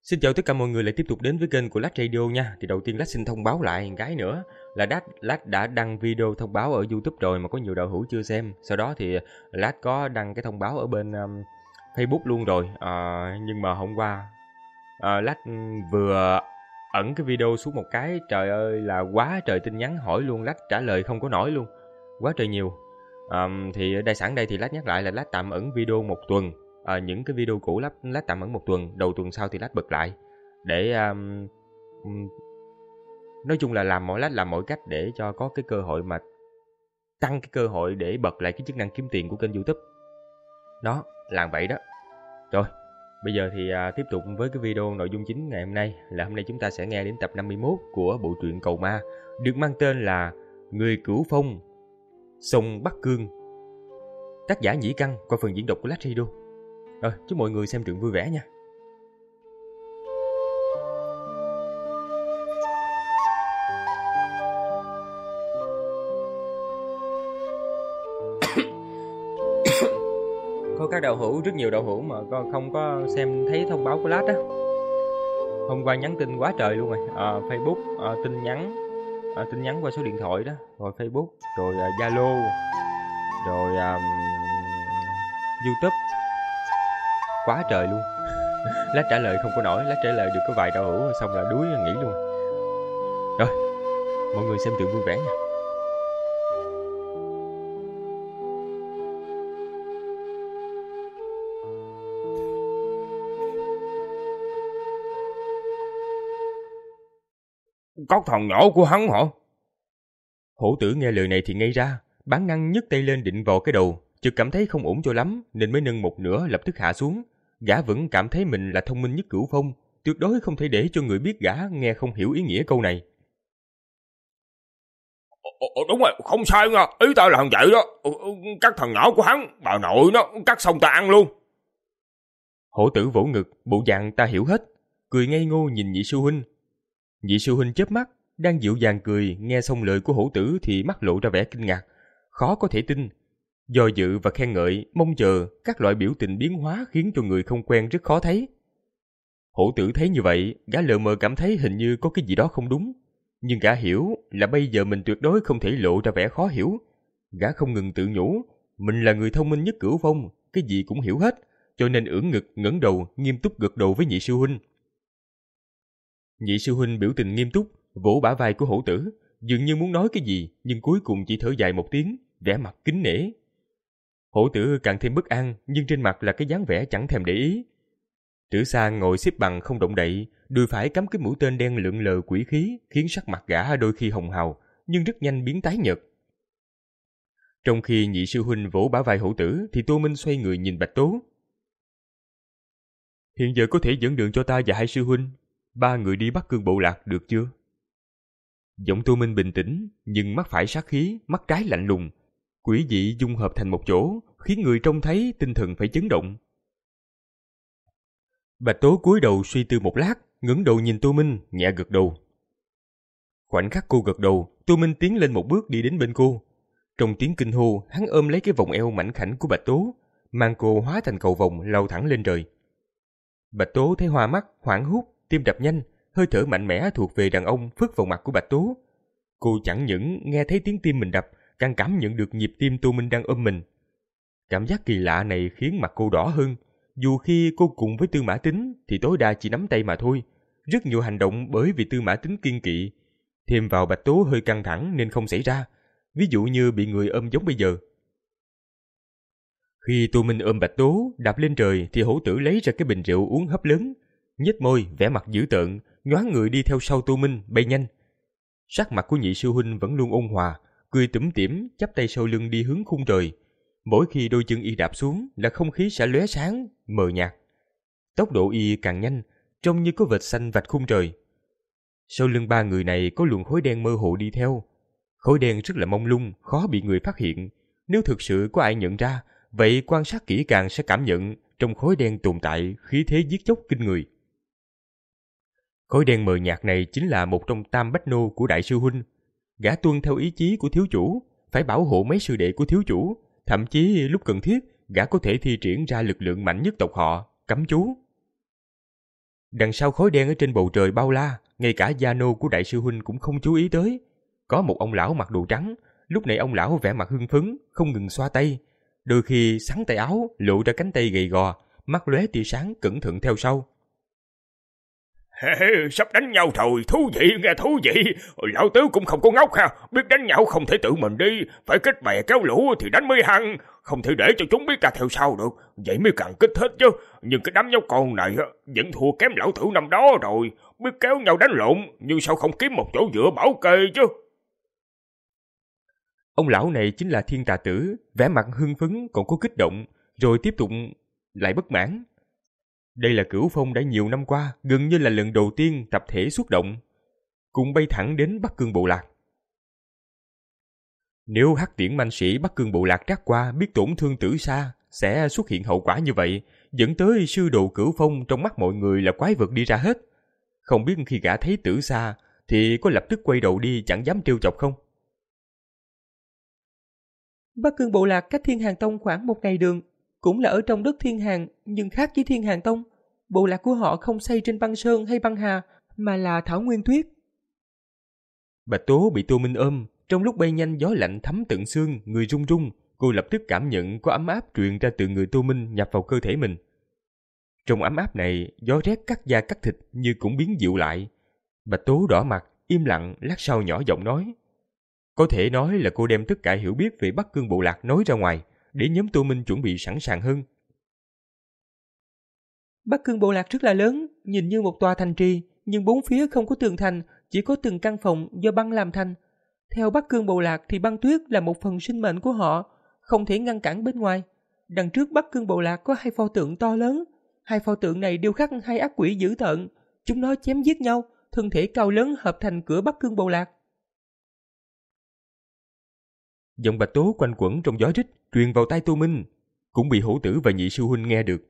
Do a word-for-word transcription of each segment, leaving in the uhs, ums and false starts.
Xin chào tất cả mọi người lại tiếp tục đến với kênh của Lách Radio nha. Thì đầu tiên Lách xin thông báo lại một cái nữa là Lách, Lách đã đăng video thông báo ở YouTube rồi mà có nhiều đạo hữu chưa xem. Sau đó thì Lách có đăng cái thông báo ở bên um, Facebook luôn rồi. À, nhưng mà hôm qua à, Lách vừa ẩn cái video xuống một cái, trời ơi là quá trời tin nhắn hỏi luôn, Lách trả lời không có nổi luôn, quá trời nhiều. À, thì đây sẵn đây thì Lách nhắc lại là Lách tạm ẩn video một tuần. À, những cái video cũ lách lách tạm ẩn một tuần, đầu tuần sau thì lách bật lại để um, um, nói chung là làm mọi lách làm mọi cách để cho có cái cơ hội mà tăng cái cơ hội để bật lại cái chức năng kiếm tiền của kênh YouTube đó, làm vậy đó. Rồi bây giờ thì uh, tiếp tục với cái video nội dung chính ngày hôm nay là hôm nay chúng ta sẽ nghe đến tập năm mươi mốt của bộ truyện Cầu Ma được mang tên là Người Cửu Phong Sông Bắc Cương, tác giả Nhĩ Căn qua phần diễn đọc của Lách Radio. Rồi, chúc mọi người xem truyện vui vẻ nha. Có các đạo hữu, rất nhiều đạo hữu mà không có xem thấy thông báo của Lách á. Hôm qua nhắn tin quá trời luôn rồi. À, Facebook, à, tin nhắn, à, tin nhắn qua số điện thoại đó, rồi Facebook, rồi Zalo, à, rồi um, YouTube. Quá trời luôn. Lách trả lời không có nổi, Lách trả lời được có vài đạo hữu xong là đuối nghỉ luôn. Rồi, mọi người xem truyện vui vẻ nha. Có thằng nhỏ của hắn hả? Hổ tử nghe lời này thì ngây ra, bản năng nhấc tay lên định vò cái đầu, chợt cảm thấy không ổn cho lắm nên mới nâng một nửa lập tức hạ xuống. Gã vẫn cảm thấy mình là thông minh nhất cửu phong, tuyệt đối không thể để cho người biết gã nghe không hiểu ý nghĩa câu này. Ồ, đúng rồi, không sai nha, ý ta là vậy đó. Các thằng nhỏ của hắn, bà nội nó cắt xong ta ăn luôn. Hổ tử vỗ ngực, bộ dạng ta hiểu hết, cười ngây ngô nhìn nhị sư huynh. Nhị sư huynh chớp mắt, đang dịu dàng cười, nghe xong lời của hổ tử thì mắt lộ ra vẻ kinh ngạc, khó có thể tin. Do dự và khen ngợi, mong chờ, các loại biểu tình biến hóa khiến cho người không quen rất khó thấy. Hổ tử thấy như vậy, gã lờ mờ cảm thấy hình như có cái gì đó không đúng. Nhưng gã hiểu là bây giờ mình tuyệt đối không thể lộ ra vẻ khó hiểu. Gã không ngừng tự nhủ, mình là người thông minh nhất cửu phong, cái gì cũng hiểu hết, cho nên ưỡn ngực ngẩng đầu, nghiêm túc gật đầu với nhị sư huynh. Nhị sư huynh biểu tình nghiêm túc, vỗ bả vai của hổ tử, dường như muốn nói cái gì, nhưng cuối cùng chỉ thở dài một tiếng, vẻ mặt kính nể. Hổ tử càng thêm bất an, nhưng trên mặt là cái dáng vẻ chẳng thèm để ý. Tử Sa ngồi xếp bằng không động đậy, đùi phải cắm cái mũi tên đen lượn lờ quỷ khí, khiến sắc mặt gã đôi khi hồng hào, nhưng rất nhanh biến tái nhợt. Trong khi nhị sư huynh vỗ bả vai hổ tử, thì Tô Minh xoay người nhìn Bạch Tố. Hiện giờ có thể dẫn đường cho ta và hai sư huynh, ba người đi Bắc Cương bộ lạc được chưa? Giọng Tô Minh bình tĩnh, nhưng mắt phải sát khí, mắt trái lạnh lùng. Quỷ dị dung hợp thành một chỗ, khiến người trông thấy tinh thần phải chấn động. Bạch Tố cúi đầu suy tư một lát, ngẩng đầu nhìn Tô Minh, nhẹ gật đầu. Khoảnh khắc cô gật đầu, Tô Minh tiến lên một bước đi đến bên cô. Trong tiếng kinh hô, hắn ôm lấy cái vòng eo mảnh khảnh của Bạch Tố, mang cô hóa thành cầu vồng lao thẳng lên trời. Bạch Tố thấy hoa mắt, hoảng hốt, tim đập nhanh, hơi thở mạnh mẽ thuộc về đàn ông phất vào mặt của Bạch Tố. Cô chẳng những nghe thấy tiếng tim mình đập, càng cảm nhận được nhịp tim Tô Minh đang ôm mình. Cảm giác kỳ lạ này khiến mặt cô đỏ hơn. Dù khi cô cùng với Tư Mã Tín thì tối đa chỉ nắm tay mà thôi. Rất nhiều hành động bởi vì Tư Mã Tín kiên kỵ. Thêm vào Bạch Tố hơi căng thẳng nên không xảy ra. Ví dụ như bị người ôm giống bây giờ. Khi Tô Minh ôm Bạch Tố đạp lên trời thì hổ tử lấy ra cái bình rượu uống hấp lớn, nhếch môi, vẻ mặt dữ tợn, nhoáng người đi theo sau Tô Minh bay nhanh. Sắc mặt của nhị sư huynh vẫn luôn ôn hòa, cười tủm tỉm, chắp tay sau lưng đi hướng khung trời. Mỗi khi đôi chân y đạp xuống là không khí sẽ lóe sáng, mờ nhạt. Tốc độ y càng nhanh, trông như có vệt xanh vạch khung trời. Sau lưng ba người này có luồng khói đen mơ hồ đi theo. Khói đen rất là mông lung, khó bị người phát hiện. Nếu thực sự có ai nhận ra, vậy quan sát kỹ càng sẽ cảm nhận trong khói đen tồn tại khí thế giết chóc kinh người. Khói đen mờ nhạt này chính là một trong tam bách nô của đại sư huynh. Gã tuân theo ý chí của thiếu chủ, phải bảo hộ mấy sư đệ của thiếu chủ. Thậm chí lúc cần thiết, gã có thể thi triển ra lực lượng mạnh nhất tộc họ, cấm chú. Đằng sau khói đen ở trên bầu trời bao la, ngay cả gia nô của đại sư huynh cũng không chú ý tới. Có một ông lão mặc đồ trắng, lúc này ông lão vẻ mặt hưng phấn, không ngừng xoa tay. Đôi khi xắn tay áo, lộ ra cánh tay gầy gò, mắt lóe tia sáng cẩn thận theo sau. Sắp đánh nhau rồi, thú vị nghe thú vị. Lão tứ cũng không có ngốc ha, biết đánh nhau không thể tự mình đi, phải kết bè kéo lũ thì đánh mới hăng, không thể để cho chúng biết ra theo sau được, vậy mới càng kích thích chứ. Nhưng cái đám nhóc con này vẫn thua kém lão tử năm đó rồi, biết kéo nhau đánh lộn, nhưng sao không kiếm một chỗ dựa bảo kê chứ. Ông lão này chính là Thiên Tà Tử, vẻ mặt hưng phấn còn có kích động, rồi tiếp tục lại bất mãn. Đây là Cửu Phong đã nhiều năm qua, gần như là lần đầu tiên tập thể xuất động, cùng bay thẳng đến Bắc Cương Bộ Lạc. Nếu Hắc Tiễn manh sĩ Bắc Cương Bộ Lạc trát qua biết tổn thương Tử Sa, sẽ xuất hiện hậu quả như vậy, dẫn tới sư đồ Cửu Phong trong mắt mọi người là quái vật đi ra hết. Không biết khi gã thấy Tử Sa thì có lập tức quay đầu đi chẳng dám trêu chọc không? Bắc Cương Bộ Lạc cách Thiên Hàn Tông khoảng một ngày đường, cũng là ở trong đất Thiên Hàn, nhưng khác với Thiên Hàn Tông. Bộ lạc của họ không xây trên băng sơn hay băng hà, mà là thảo nguyên tuyết. Bạch Tố bị Tô Minh ôm, trong lúc bay nhanh gió lạnh thấm tận xương, người run run, cô lập tức cảm nhận có ấm áp truyền ra từ người Tô Minh nhập vào cơ thể mình. Trong ấm áp này, gió rét cắt da cắt thịt như cũng biến dịu lại. Bạch Tố đỏ mặt, im lặng, lát sau nhỏ giọng nói. Có thể nói là cô đem tất cả hiểu biết về Bắc Cương Bộ Lạc nói ra ngoài, để nhóm Tô Minh chuẩn bị sẵn sàng hơn. Bắc Cương Bộ Lạc rất là lớn, nhìn như một tòa thành trì, nhưng bốn phía không có tường thành, chỉ có từng căn phòng do băng làm thành. Theo Bắc Cương Bộ Lạc thì băng tuyết là một phần sinh mệnh của họ, không thể ngăn cản bên ngoài. Đằng trước Bắc Cương Bộ Lạc có hai pho tượng to lớn, hai pho tượng này điêu khắc hai ác quỷ dữ tợn, chúng nó chém giết nhau, thân thể cao lớn hợp thành cửa Bắc Cương Bộ Lạc. Giọng Bạch Tố quanh quẩn trong gió rít, truyền vào tai Tô Minh, cũng bị Hổ Tử và Nhị Sư Huynh nghe được.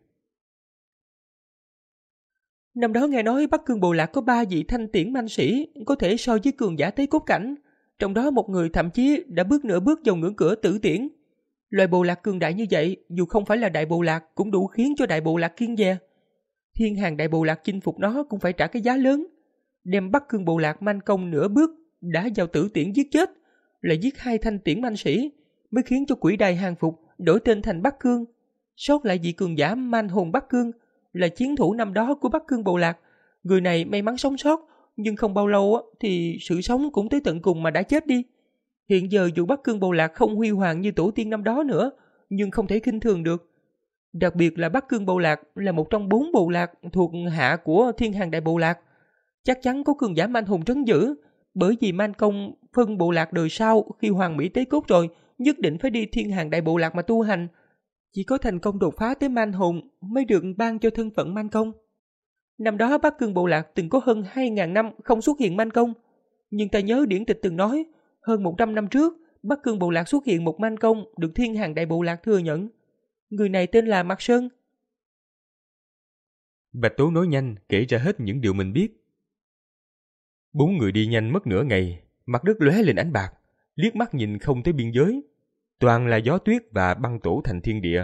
Năm đó nghe nói Bắc Cương Bộ Lạc có ba vị thanh tiễn manh sĩ, có thể so với cường giả Tế Cốt Cảnh. Trong đó một người thậm chí đã bước nửa bước vào ngưỡng cửa tử tiễn. Loại bộ lạc cường đại như vậy, dù không phải là đại bộ lạc, cũng đủ khiến cho đại bộ lạc kiêng dè. Thiên Hàn đại bộ lạc chinh phục nó cũng phải trả cái giá lớn. Đem Bắc Cương Bộ Lạc manh công nửa bước, đã vào tử tiễn giết chết, lại giết hai thanh tiễn manh sĩ, mới khiến cho quỷ đài hàng phục, đổi tên thành Bắc Cương. Sót lại vị cường giả man hồn Bắc Cương, là chiến thủ năm đó của Bắc Cương Bộ Lạc. Người này may mắn sống sót, nhưng không bao lâu thì sự sống cũng tới tận cùng mà đã chết đi. Hiện giờ dù Bắc Cương Bộ Lạc không huy hoàng như tổ tiên năm đó nữa, nhưng không thể khinh thường được. Đặc biệt là Bắc Cương Bộ Lạc là một trong bốn bộ lạc thuộc hạ của Thiên Hàn Đại Bộ Lạc. Chắc chắn có cường giả man hồn trấn giữ, bởi vì man công phân bộ lạc đời sau khi hoàng mỹ tế cốt rồi, nhất định phải đi Thiên Hàn Đại Bộ Lạc mà tu hành. Chỉ có thành công đột phá tới man hồn mới được ban cho thân phận man công. Năm đó Bắc Cương Bộ Lạc từng có hơn hai nghìn năm không xuất hiện man công. Nhưng ta nhớ điển tịch từng nói, hơn một trăm năm trước, Bắc Cương Bộ Lạc xuất hiện một man công được Thiên Hàn Đại Bộ Lạc thừa nhận. Người này tên là Mạc Sơn. Bạch Tố nói nhanh, kể ra hết những điều mình biết. Bốn người đi nhanh mất nửa ngày, mặt đất lóe lên ánh bạc, liếc mắt nhìn không tới biên giới. Toàn là gió tuyết và băng tổ thành thiên địa.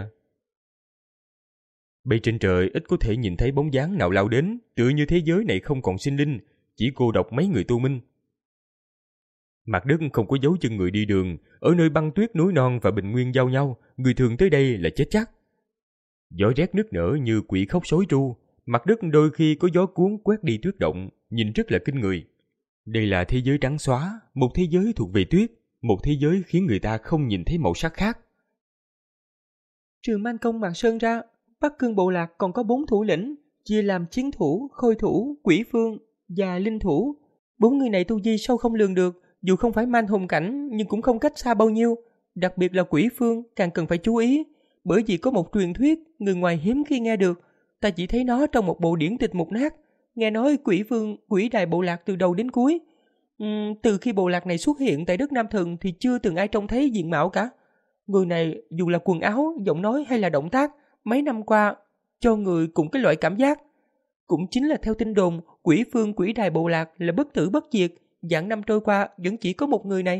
Bay trên trời ít có thể nhìn thấy bóng dáng nào lao đến, tựa như thế giới này không còn sinh linh, chỉ cô độc mấy người tu minh. Mặt đất không có dấu chân người đi đường, ở nơi băng tuyết núi non và bình nguyên giao nhau, người thường tới đây là chết chắc. Gió rét nức nở như quỷ khóc sói tru, mặt đất đôi khi có gió cuốn quét đi tuyết động, nhìn rất là kinh người. Đây là thế giới trắng xóa, một thế giới thuộc về tuyết, một thế giới khiến người ta không nhìn thấy màu sắc khác. Trừ man công Mạc Sơn ra, Bắc Cương Bộ Lạc còn có bốn thủ lĩnh, chia làm chiến thủ, khôi thủ, quỷ phương và linh thủ. Bốn người này tu vi sâu không lường được, dù không phải man hồn cảnh nhưng cũng không cách xa bao nhiêu. Đặc biệt là quỷ phương càng cần phải chú ý, bởi vì có một truyền thuyết người ngoài hiếm khi nghe được. Ta chỉ thấy nó trong một bộ điển tịch mục nát. Nghe nói quỷ phương, quỷ đài bộ lạc từ đầu đến cuối. Uhm, từ khi bộ lạc này xuất hiện tại đất Nam Thần thì chưa từng ai trông thấy diện mạo cả. Người này dù là quần áo, giọng nói hay là động tác, mấy năm qua cho người cùng cái loại cảm giác. Cũng chính là theo tin đồn, quỷ phương quỷ đài bộ lạc là bất tử bất diệt, vạn năm trôi qua vẫn chỉ có một người này.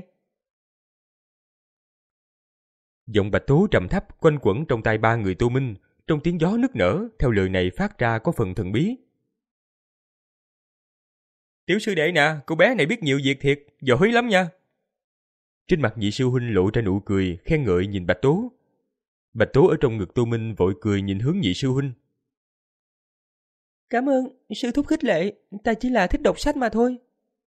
Giọng Bạch Tố trầm thấp quanh quẩn trong tai ba người tu minh, trong tiếng gió nức nở, theo lời này phát ra có phần thần bí. Tiểu sư đệ nè, cô bé này biết nhiều việc thiệt, giỏi lắm nha. Trên mặt nhị sư huynh lộ ra nụ cười, khen ngợi nhìn Bạch Tố. Bạch Tố ở trong ngực Tô Minh vội cười nhìn hướng nhị sư huynh. Cảm ơn, sư thúc khích lệ, ta chỉ là thích đọc sách mà thôi.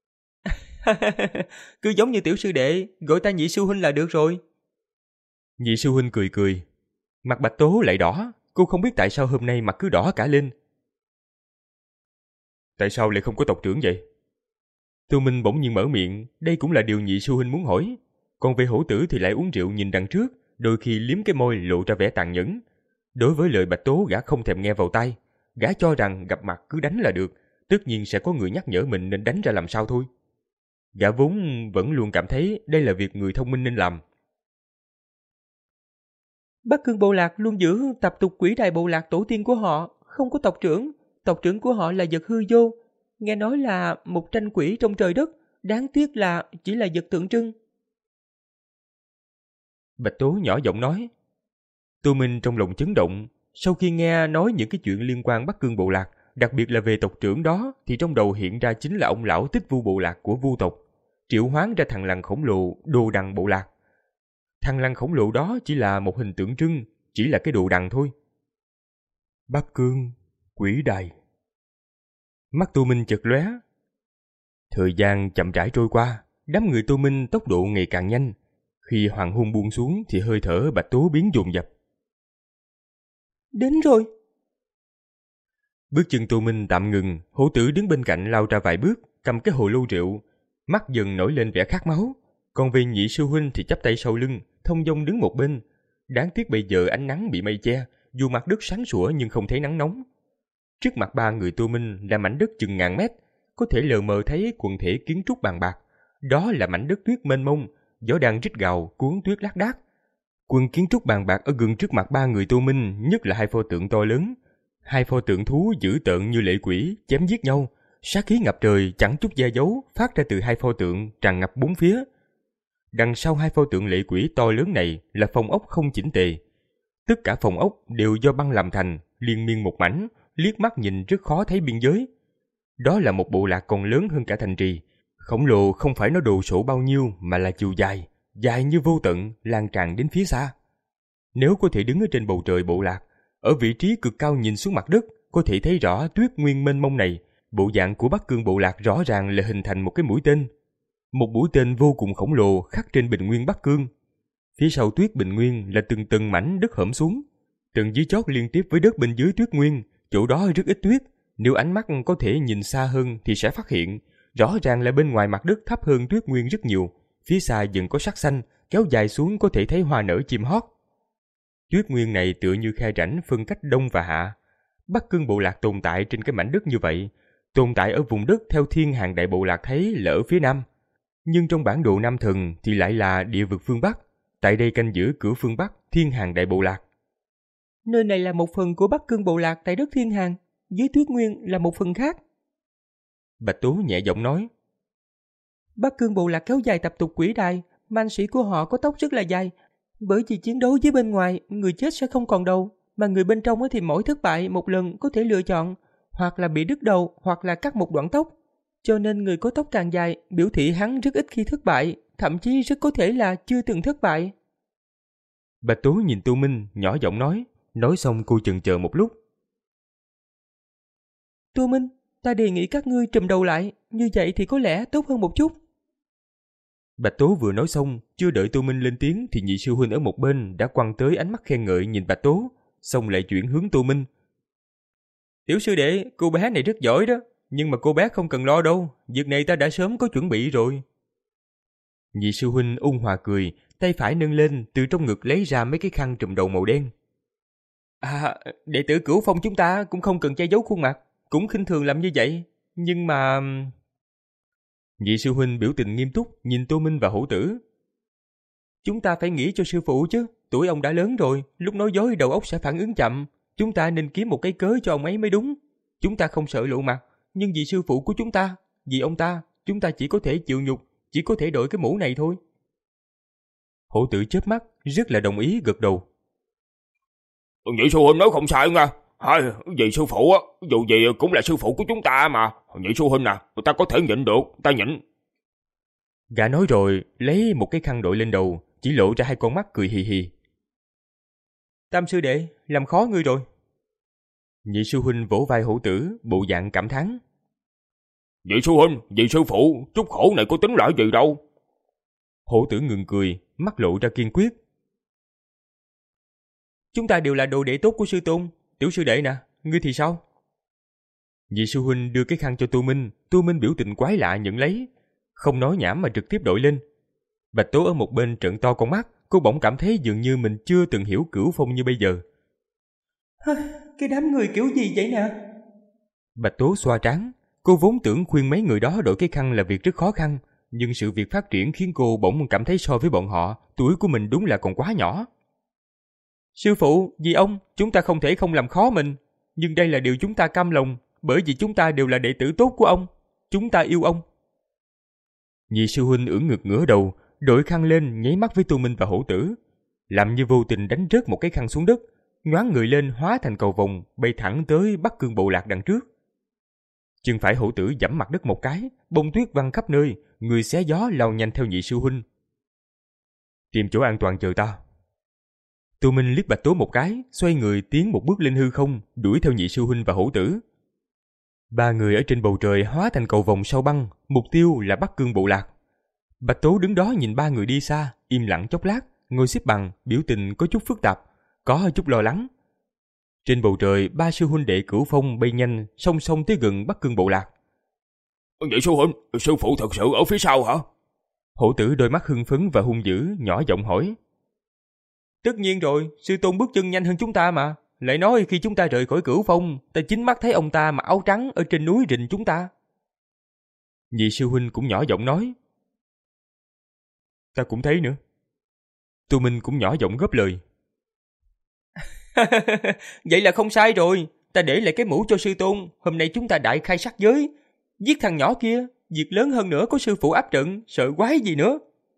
Cứ giống như tiểu sư đệ, gọi ta nhị sư huynh là được rồi. Nhị sư huynh cười cười. Mặt Bạch Tố lại đỏ, cô không biết tại sao hôm nay mặt cứ đỏ cả lên. Tại sao lại không có tộc trưởng vậy? Tô Minh bỗng nhiên mở miệng, đây cũng là điều nhị sư huynh muốn hỏi. Còn về hổ tử thì lại uống rượu nhìn đằng trước, đôi khi liếm cái môi lộ ra vẻ tàn nhẫn. Đối với lời Bạch Tố gã không thèm nghe vào tai, gã cho rằng gặp mặt cứ đánh là được, tất nhiên sẽ có người nhắc nhở mình nên đánh ra làm sao thôi. Gã vốn vẫn luôn cảm thấy đây là việc người thông minh nên làm. Bắc Cương bộ lạc luôn giữ tập tục quỷ đài bộ lạc tổ tiên của họ, không có tộc trưởng. Tộc trưởng của họ là vật hư vô. Nghe nói là một tranh quỷ trong trời đất, đáng tiếc là chỉ là vật tượng trưng. Bạch Tố nhỏ giọng nói. Tô Minh trong lòng chấn động, sau khi nghe nói những cái chuyện liên quan Bắc Cương bộ lạc, đặc biệt là về tộc trưởng đó, thì trong đầu hiện ra chính là ông lão Tích Vu bộ lạc của Vu tộc, triệu hoán ra thằng lằn khổng lồ Đồ Đằng bộ lạc. Thằng lằn khổng lồ đó chỉ là một hình tượng trưng, chỉ là cái đồ đằng thôi. Bắc Cương, quỷ đài. Mắt Tô Minh chợt lóe. Thời gian chậm rãi trôi qua, đám người Tô Minh tốc độ ngày càng nhanh. Khi hoàng hôn buông xuống thì hơi thở Bạch Tố biến dồn dập. Đến rồi. Bước chân Tô Minh tạm ngừng, hổ tử đứng bên cạnh lao ra vài bước, cầm cái hồ lô rượu, mắt dần nổi lên vẻ khát máu. Còn về nhị sư huynh thì chắp tay sau lưng, thông dong đứng một bên. Đáng tiếc bây giờ ánh nắng bị mây che, dù mặt đất sáng sủa nhưng không thấy nắng nóng. Trước mặt ba người Tô Minh là mảnh đất chừng ngàn mét, có thể lờ mờ thấy quần thể kiến trúc bàn bạc. Đó là mảnh đất tuyết mênh mông, gió đang rít gào cuốn tuyết lác đác. Quân kiến trúc bàn bạc ở gần trước mặt ba người Tô Minh, nhất là hai pho tượng to lớn. Hai pho tượng thú dữ tợn như lệ quỷ, chém giết nhau, sát khí ngập trời chẳng chút che giấu phát ra từ hai pho tượng tràn ngập bốn phía. Đằng sau hai pho tượng lệ quỷ to lớn này là phòng ốc không chỉnh tề. Tất cả phòng ốc đều do băng làm thành, liên miên một mảnh, liếc mắt nhìn rất khó thấy biên giới. Đó là một bộ lạc còn lớn hơn cả thành trì. Khổng lồ không phải nó đồ sộ bao nhiêu mà là chiều dài, dài như vô tận, lan tràn đến phía xa. Nếu có thể đứng ở trên bầu trời bộ lạc, ở vị trí cực cao nhìn xuống mặt đất, có thể thấy rõ tuyết nguyên mênh mông này. Bộ dạng của Bắc Cương bộ lạc rõ ràng là hình thành một cái mũi tên. Một mũi tên vô cùng khổng lồ khắc trên bình nguyên Bắc Cương. Phía sau tuyết bình nguyên là từng tầng mảnh đất hõm xuống. Tầng dưới chót liên tiếp với đất bên dưới tuyết nguyên, chỗ đó rất ít tuyết. Nếu ánh mắt có thể nhìn xa hơn thì sẽ phát hiện, rõ ràng là bên ngoài mặt đất thấp hơn tuyết nguyên rất nhiều. Phía xa dần có sắc xanh, kéo dài xuống có thể thấy hoa nở chim hót. Tuyết nguyên này tựa như khe rãnh phân cách đông và hạ. Bắc Cương bộ lạc tồn tại trên cái mảnh đất như vậy, tồn tại ở vùng đất theo thiên hàng đại bộ lạc thấy là ở phía nam. Nhưng trong bản đồ Nam Thần thì lại là địa vực phương Bắc, tại đây canh giữ cửa phương Bắc thiên hàng đại bộ lạc. Nơi này là một phần của Bắc Cương bộ lạc tại đất thiên hàng, dưới tuyết nguyên là một phần khác. Bạch Tố nhẹ giọng nói. Bắc Cương bộ lạc kéo dài tập tục quỷ đài, man sĩ của họ có tóc rất là dài. Bởi vì chiến đấu với bên ngoài, người chết sẽ không còn đầu, mà người bên trong thì mỗi thất bại một lần có thể lựa chọn, hoặc là bị đứt đầu, hoặc là cắt một đoạn tóc. Cho nên người có tóc càng dài, biểu thị hắn rất ít khi thất bại, thậm chí rất có thể là chưa từng thất bại. Bạch Tố nhìn Tô Minh, nhỏ giọng nói, nói xong cô chần chờ một lúc. Tô Minh, ta đề nghị các ngươi trùm đầu lại, như vậy thì có lẽ tốt hơn một chút. Bạch Tố vừa nói xong, chưa đợi Tô Minh lên tiếng thì nhị sư huynh ở một bên đã quăng tới ánh mắt khen ngợi nhìn Bạch Tố, xong lại chuyển hướng Tô Minh. Tiểu sư đệ, cô bé này rất giỏi đó, nhưng mà cô bé không cần lo đâu, việc này ta đã sớm có chuẩn bị rồi. Nhị sư huynh ôn hòa cười, tay phải nâng lên, từ trong ngực lấy ra mấy cái khăn trùm đầu màu đen. À, đệ tử Cửu Phong chúng ta cũng không cần che giấu khuôn mặt, cũng khinh thường làm như vậy, nhưng mà... Nhị sư huynh biểu tình nghiêm túc nhìn Tô Minh và hổ tử. Chúng ta phải nghĩ cho sư phụ chứ, tuổi ông đã lớn rồi, lúc nói dối đầu óc sẽ phản ứng chậm, chúng ta nên kiếm một cái cớ cho ông ấy mới đúng. Chúng ta không sợ lộ mặt, nhưng vì sư phụ của chúng ta, vì ông ta, chúng ta chỉ có thể chịu nhục, chỉ có thể đội cái mũ này thôi. Hổ tử chớp mắt, rất là đồng ý gật đầu. Nhị sư huynh nói không sai nha, Thôi, vì sư phụ á, dù gì cũng là sư phụ của chúng ta mà. Nhị sư huynh à, ta có thể nhịn được, ta nhịn. Gã nói rồi, lấy một cái khăn đội lên đầu, chỉ lộ ra hai con mắt cười hì hì. Tam sư đệ, làm khó ngươi rồi. Nhị sư huynh vỗ vai Hổ Tử, bộ dạng cảm thán. Nhị sư huynh, nhị sư phụ, chút khổ này có tính là gì đâu. Hổ Tử ngừng cười, mắt lộ ra kiên quyết. Chúng ta đều là đồ đệ tốt của sư tôn. Tiểu sư đệ nè, ngươi thì sao? Nhị sư huynh đưa cái khăn cho Tô Minh, Tô Minh biểu tình quái lạ nhận lấy, không nói nhảm mà trực tiếp đội lên. Bạch Tố ở một bên trợn to con mắt, cô bỗng cảm thấy dường như mình chưa từng hiểu Cửu Phong như bây giờ. Cái đám người kiểu gì vậy nè? Bạch Tố xoa trán, cô vốn tưởng khuyên mấy người đó đổi cái khăn là việc rất khó khăn, nhưng sự việc phát triển khiến cô bỗng cảm thấy so với bọn họ, tuổi của mình đúng là còn quá nhỏ. Sư phụ, vì ông, chúng ta không thể không làm khó mình, nhưng đây là điều chúng ta cam lòng, bởi vì chúng ta đều là đệ tử tốt của ông, chúng ta yêu ông. Nhị sư huynh ưỡn ngực ngửa đầu, đội khăn lên nháy mắt với Tô Minh và Hổ Tử, làm như vô tình đánh rớt một cái khăn xuống đất, nhoáng người lên hóa thành cầu vồng bay thẳng tới Bắc Cương Bộ Lạc đằng trước. Chân phải Hổ Tử giẫm mặt đất một cái, bông tuyết văng khắp nơi, người xé gió lao nhanh theo nhị sư huynh. Tìm chỗ an toàn chờ ta. Tô Minh liếc Bạch Tố một cái, xoay người tiến một bước lên hư không, đuổi theo nhị sư huynh và Hổ Tử. Ba người ở trên bầu trời hóa thành cầu vồng sao băng, mục tiêu là Bắc Cương Bộ Lạc. Bạch Tố đứng đó nhìn ba người đi xa, im lặng chốc lát, ngồi xếp bằng, biểu tình có chút phức tạp, có chút lo lắng. Trên bầu trời, ba sư huynh đệ Cửu Phong bay nhanh, song song tới gần Bắc Cương Bộ Lạc. Nhị sư huynh, sư phụ thật sự ở phía sau hả? Hổ Tử đôi mắt hưng phấn và hung dữ, nhỏ giọng hỏi. Tất nhiên rồi, sư tôn bước chân nhanh hơn chúng ta mà. Lại nói khi chúng ta rời khỏi Cửu Phong, ta chính mắt thấy ông ta mặc áo trắng ở trên núi rình chúng ta. Nhị sư huynh cũng nhỏ giọng nói. Ta cũng thấy nữa. Tô Minh cũng nhỏ giọng góp lời. Vậy là không sai rồi, ta để lại cái mũ cho sư tôn, hôm nay chúng ta đại khai sát giới. Giết thằng nhỏ kia, việc lớn hơn nữa có sư phụ áp trận, sợ quái gì nữa.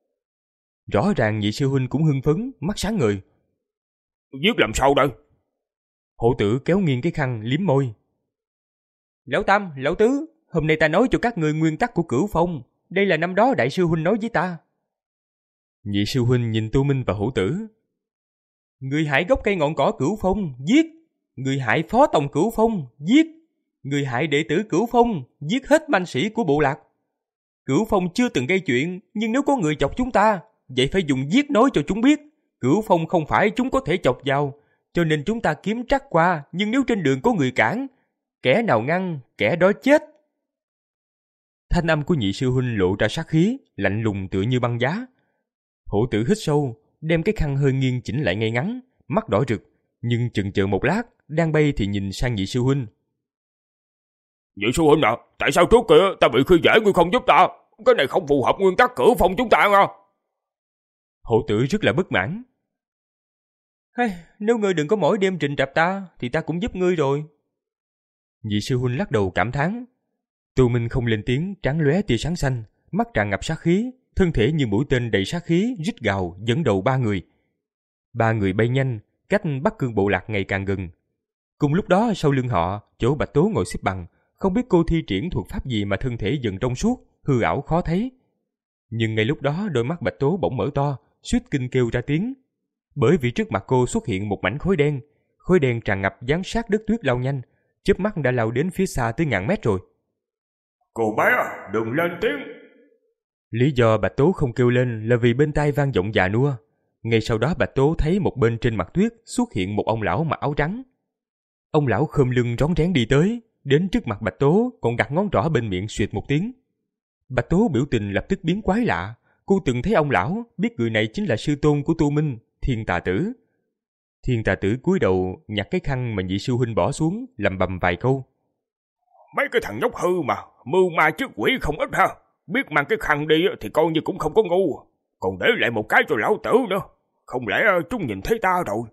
Rõ ràng nhị sư huynh cũng hưng phấn, mắt sáng ngời. Giết làm sao đây? Hổ Tử kéo nghiêng cái khăn liếm môi. Lão Tam, Lão Tứ, hôm nay ta nói cho các người nguyên tắc của Cửu Phong. Đây là năm đó đại sư huynh nói với ta. Nhị sư huynh nhìn Tô Minh và Hổ Tử. Người hại gốc cây ngọn cỏ Cửu Phong, giết. Người hại phó tổng Cửu Phong, giết. Người hại đệ tử Cửu Phong, giết hết manh sĩ của bộ lạc. Cửu Phong chưa từng gây chuyện, nhưng nếu có người chọc chúng ta, vậy phải dùng giết nói cho chúng biết. Cửu Phong không phải chúng có thể chọc vào, cho nên chúng ta kiếm trắc qua, nhưng nếu trên đường có người cản, kẻ nào ngăn, kẻ đó chết. Thanh âm của nhị sư huynh lộ ra sát khí, lạnh lùng tựa như băng giá. Hổ Tử hít sâu, đem cái khăn hơi nghiêng chỉnh lại ngay ngắn, mắt đỏ rực, nhưng chần chờ một lát, đang bay thì nhìn sang nhị sư huynh. Nhị sư huynh à, tại sao trước kia ta bị khi dễ ngươi không giúp ta? Cái này không phù hợp nguyên tắc Cửu Phong chúng ta nha. Hổ Tử rất là bất mãn. Hey, nếu ngươi đừng có mỗi đêm trình trập ta, thì ta cũng giúp ngươi rồi. Nhị sư huynh lắc đầu cảm thán. Tô Minh không lên tiếng, trán lóe tia sáng xanh, mắt tràn ngập sát khí, thân thể như mũi tên đầy sát khí, rít gào dẫn đầu ba người. Ba người bay nhanh, cách Bắc Cương Bộ Lạc ngày càng gần. Cùng lúc đó sau lưng họ, chỗ Bạch Tố ngồi xếp bằng, không biết cô thi triển thuật pháp gì mà thân thể dần trong suốt, hư ảo khó thấy. Nhưng ngay lúc đó đôi mắt Bạch Tố bỗng mở to, suýt kinh kêu ra tiếng. Bởi vì trước mặt cô xuất hiện một mảnh khối đen, khối đen tràn ngập dán sát đất tuyết lao nhanh, chớp mắt đã lao đến phía xa tới ngàn mét rồi. Cô bé, đừng lên tiếng. Lý do Bạch Tố không kêu lên là vì bên tai vang giọng già nua. Ngay sau đó Bạch Tố thấy một bên trên mặt tuyết xuất hiện một ông lão mặc áo trắng. Ông lão khom lưng rón rén đi tới, đến trước mặt Bạch Tố còn đặt ngón trỏ bên miệng xuyệt một tiếng. Bạch Tố biểu tình lập tức biến quái lạ. Cô từng thấy ông lão, biết người này chính là sư tôn của Tô Minh, Thiên Tà Tử. Thiên Tà Tử cúi đầu nhặt cái khăn mà nhị sư huynh bỏ xuống, lầm bầm vài câu. Mấy cái thằng nhóc hư mà, mưu ma trước quỷ không ít ha. Biết mang cái khăn đi thì coi như cũng không có ngu, còn để lại một cái cho lão tử nữa. Không lẽ chúng nhìn thấy ta rồi?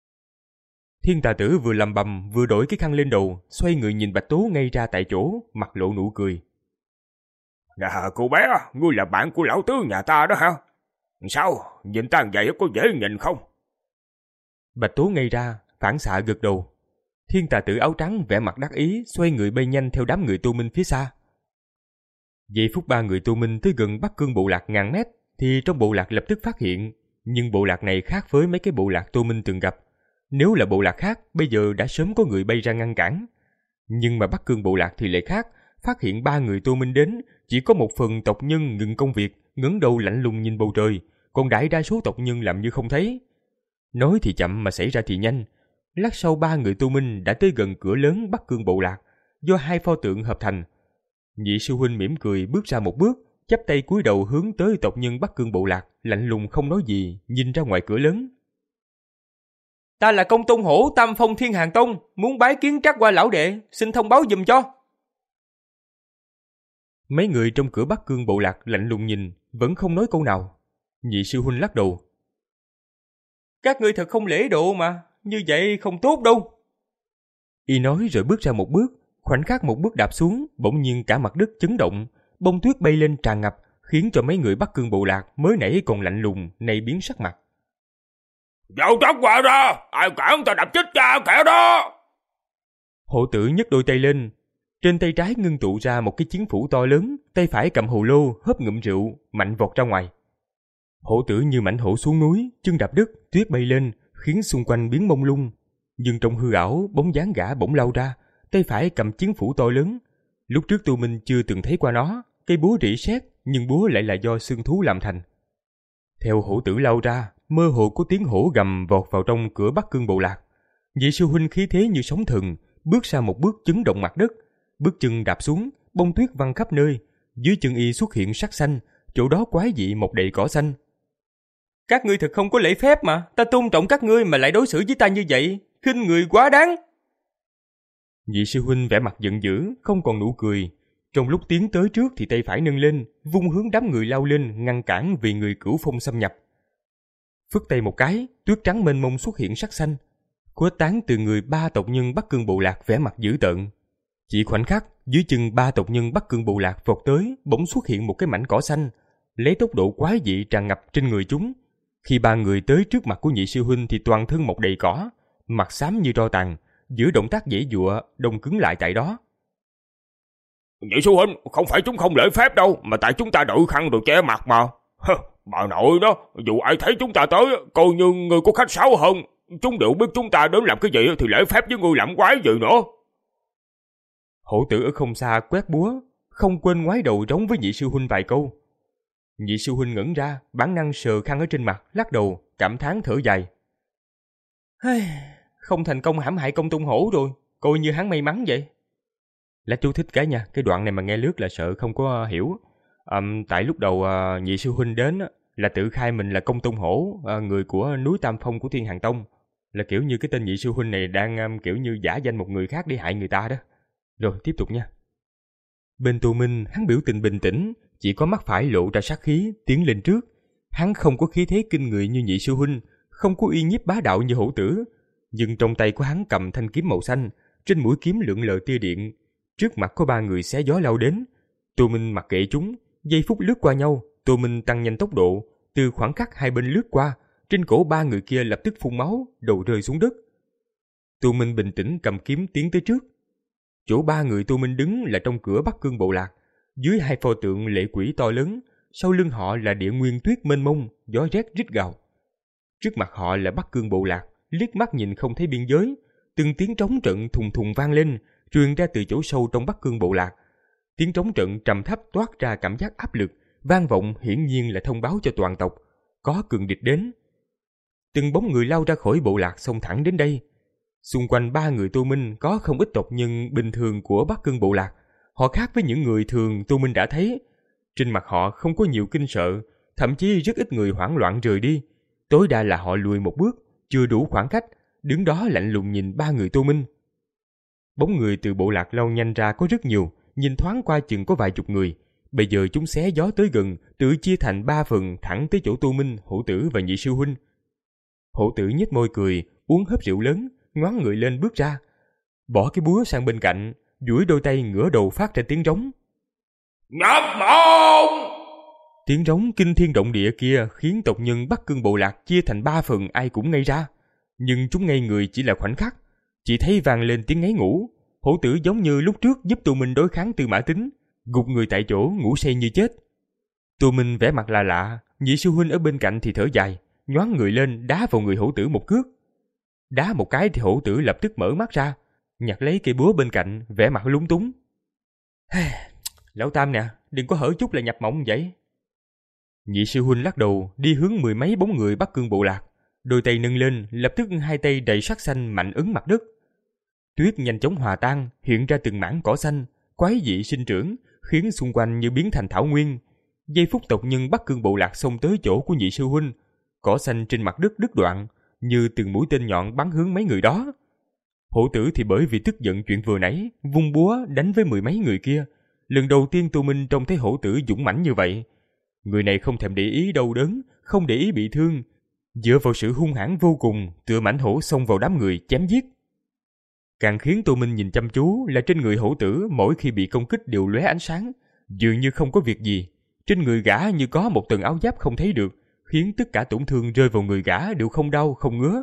Thiên Tà Tử vừa lầm bầm vừa đổi cái khăn lên đầu, xoay người nhìn Bạch Tố ngay ra tại chỗ, mặt lộ nụ cười. Nè cô bé, ngươi là bạn của lão tứ nhà ta đó hả? Sao, nhìn ta vậy có dễ nhìn không? Bạch Tố ngây ra, phản xạ gật đầu. Thiên tà tử áo trắng vẻ mặt đắc ý, xoay người bay nhanh theo đám người Tô Minh phía xa. Giây phút ba người Tô Minh tới gần Bắc Cương bộ lạc ngàn mét, thì trong bộ lạc lập tức phát hiện, nhưng bộ lạc này khác với mấy cái bộ lạc Tô Minh từng gặp. Nếu là bộ lạc khác, bây giờ đã sớm có người bay ra ngăn cản. Nhưng mà Bắc Cương bộ lạc thì lại khác, phát hiện ba người Tô Minh đến, chỉ có một phần tộc nhân ngừng công việc, ngẩng đầu lạnh lùng nhìn bầu trời, còn đại đa số tộc nhân làm như không thấy. Nói thì chậm mà xảy ra thì nhanh. Lát sau ba người Tô Minh đã tới gần cửa lớn Bắc Cương bộ lạc, do hai pho tượng hợp thành. Nhị sư huynh mỉm cười bước ra một bước, chắp tay cúi đầu hướng tới tộc nhân Bắc Cương bộ lạc, lạnh lùng không nói gì, nhìn ra ngoài cửa lớn. Ta là Công Tôn Hổ, Tam Phong Thiên Hàng Tông, muốn bái kiến Trác Qua lão đệ, xin thông báo giùm cho. Mấy người trong cửa Bắc Cương bộ lạc lạnh lùng nhìn, vẫn không nói câu nào. Nhị sư huynh lắc đầu. Các ngươi thật không lễ độ mà, như vậy không tốt đâu. Y nói rồi bước ra một bước, khoảnh khắc một bước đạp xuống, bỗng nhiên cả mặt đất chấn động, bông tuyết bay lên tràn ngập, khiến cho mấy người Bắc Cương bộ lạc mới nãy còn lạnh lùng, nay biến sắc mặt. Dạo Trác Qua ra, ai cản ta đập chết cha kẻ đó. Hộ tử nhấc đôi tay lên, trên tay trái ngưng tụ ra một cái chiến phủ to lớn, tay phải cầm hồ lô hớp ngụm rượu, mạnh vọt ra ngoài. Hổ tử như mãnh hổ xuống núi, chân đạp đất, tuyết bay lên, khiến xung quanh biến mông lung. Nhưng trong hư ảo, bóng dáng gã bỗng lao ra, tay phải cầm chiến phủ to lớn. Lúc trước Tô Minh chưa từng thấy qua nó, cây búa rỉ sét, nhưng búa lại là do xương thú làm thành. Theo hổ tử lao ra, mơ hồ có tiếng hổ gầm vọt vào trong cửa Bắc Cương bộ lạc. Nhị sư huynh khí thế như sóng thần, bước ra một bước chấn động mặt đất, bước chân đạp xuống, bông tuyết văng khắp nơi. Dưới chân y xuất hiện sắc xanh, chỗ đó quái dị mọc đầy cỏ xanh. Các ngươi thật không có lễ phép mà, ta tôn trọng các ngươi mà lại đối xử với ta như vậy, khinh người quá đáng. Nhị sư huynh vẻ mặt giận dữ, không còn nụ cười. Trong lúc tiến tới trước thì tay phải nâng lên, vung hướng đám người lao lên, ngăn cản vì người Cửu Phong xâm nhập. Phất tay một cái, tuyết trắng mênh mông xuất hiện sắc xanh, khuếch tán từ người ba tộc nhân Bắc Cương bộ lạc vẻ mặt dữ tợn. Chỉ khoảnh khắc, dưới chân ba tộc nhân Bắc Cương bộ lạc vọt tới, bỗng xuất hiện một cái mảnh cỏ xanh, lấy tốc độ quái dị tràn ngập trên người chúng. Khi ba người tới trước mặt của nhị sư huynh thì toàn thân mọc đầy cỏ, mặt xám như tro tàn, giữa động tác giãy giụa, đông cứng lại tại đó. Nhị sư huynh, không phải chúng không lễ phép đâu, mà tại chúng ta đội khăn đồ che mặt mà. Hơ, bà nội đó, dù ai thấy chúng ta tới, coi như người có khách sáo hơn, chúng đều biết chúng ta đến làm cái gì thì lễ phép với người làm quái gì nữa. Hổ tử ở không xa quét búa, không quên ngoái đầu rống với nhị sư huynh vài câu. Nhị sư huynh ngẩn ra, bản năng sờ khăn ở trên mặt, lắc đầu, cảm thán thở dài. Không thành công hãm hại Công Tôn Hổ rồi, coi như hắn may mắn vậy. Lá chú thích cái nha, cái đoạn này mà nghe lướt là sợ không có hiểu. À, tại lúc đầu à, nhị sư huynh đến là tự khai mình là Công Tôn Hổ, à, người của núi Tam Phong của Thiên Hàng Tông. Là kiểu như cái tên nhị sư huynh này đang um, kiểu như giả danh một người khác để hại người ta đó. Rồi tiếp tục nha. Bên Tô Minh, hắn biểu tình bình tĩnh, chỉ có mắt phải lộ ra sát khí, tiến lên trước. Hắn không có khí thế kinh người như nhị sư huynh, không có uy nhiếp bá đạo như hổ tử, nhưng trong tay của hắn cầm thanh kiếm màu xanh, trên mũi kiếm lượn lờ tia điện. Trước mặt có ba người xé gió lao đến. Tô Minh mặc kệ chúng, giây phút lướt qua nhau, Tô Minh tăng nhanh tốc độ, từ khoảng cách hai bên lướt qua, trên cổ ba người kia lập tức phun máu, đầu rơi xuống đất. Tô Minh bình tĩnh cầm kiếm tiến tới trước. Chỗ ba người Tô Minh đứng là trong cửa Bắc Cương bộ lạc, dưới hai pho tượng lệ quỷ to lớn, sau lưng họ là địa nguyên tuyết mênh mông, gió rét rít gào. Trước mặt họ là Bắc Cương bộ lạc, liếc mắt nhìn không thấy biên giới, từng tiếng trống trận thùng thùng vang lên, truyền ra từ chỗ sâu trong Bắc Cương bộ lạc. Tiếng trống trận trầm thấp toát ra cảm giác áp lực, vang vọng hiển nhiên là thông báo cho toàn tộc có cường địch đến. Từng bóng người lao ra khỏi bộ lạc xông thẳng đến đây. Xung quanh ba người Tô Minh có không ít tộc nhân bình thường của Bắc Cương bộ lạc. Họ khác với những người thường Tô Minh đã thấy. Trên mặt họ không có nhiều kinh sợ, thậm chí rất ít người hoảng loạn rời đi. Tối đa là họ lùi một bước, chưa đủ khoảng cách, đứng đó lạnh lùng nhìn ba người Tô Minh. Bóng người từ bộ lạc lao nhanh ra có rất nhiều, nhìn thoáng qua chừng có vài chục người. Bây giờ chúng xé gió tới gần, tự chia thành ba phần thẳng tới chỗ Tô Minh, hổ tử và nhị sư huynh. Hổ tử nhếch môi cười, uống hớp rượu lớn, ngoáng người lên bước ra, bỏ cái búa sang bên cạnh, duỗi đôi tay ngửa đầu phát ra tiếng rống. Nhập mộng! Tiếng rống kinh thiên động địa kia khiến tộc nhân Bắc Cương bộ lạc chia thành ba phần ai cũng ngây ra, nhưng chúng ngây người chỉ là khoảnh khắc. Chỉ thấy vang lên tiếng ngáy ngủ. Hổ tử giống như lúc trước giúp Tô Minh đối kháng Tư Mã Tính, gục người tại chỗ ngủ say như chết. Tô Minh vẻ mặt là lạ, Nhị sư huynh ở bên cạnh thì thở dài, nhoáng người lên đá vào người hổ tử một cước. Đá một cái thì hổ tử lập tức mở mắt ra, nhặt lấy cây búa bên cạnh, vẻ mặt lúng túng. Lão Tam nè, đừng có hở chút là nhập mộng vậy. Nhị sư huynh lắc đầu đi hướng mười mấy bóng người Bắc Cương bộ lạc, đôi tay nâng lên, lập tức hai tay đầy sắc xanh mạnh ấn mặt đất. Tuyết nhanh chóng hòa tan, hiện ra từng mảng cỏ xanh, quái dị sinh trưởng, khiến xung quanh như biến thành thảo nguyên. Giây phút tộc nhân Bắc Cương bộ lạc xông tới chỗ của nhị sư huynh, cỏ xanh trên mặt đất đứt đoạn, như từng mũi tên nhọn bắn hướng mấy người đó. Hổ tử thì bởi vì tức giận chuyện vừa nãy, vung búa đánh với mười mấy người kia. Lần đầu tiên Tô Minh trông thấy hổ tử dũng mãnh như vậy. Người này không thèm để ý đau đớn, không để ý bị thương, dựa vào sự hung hãn vô cùng, tựa mãnh hổ xông vào đám người chém giết. Càng khiến Tô Minh nhìn chăm chú là trên người hổ tử mỗi khi bị công kích đều lóe ánh sáng, dường như không có việc gì. Trên người gã như có một tầng áo giáp không thấy được, khiến tất cả tổn thương rơi vào người gã đều không đau không ngứa.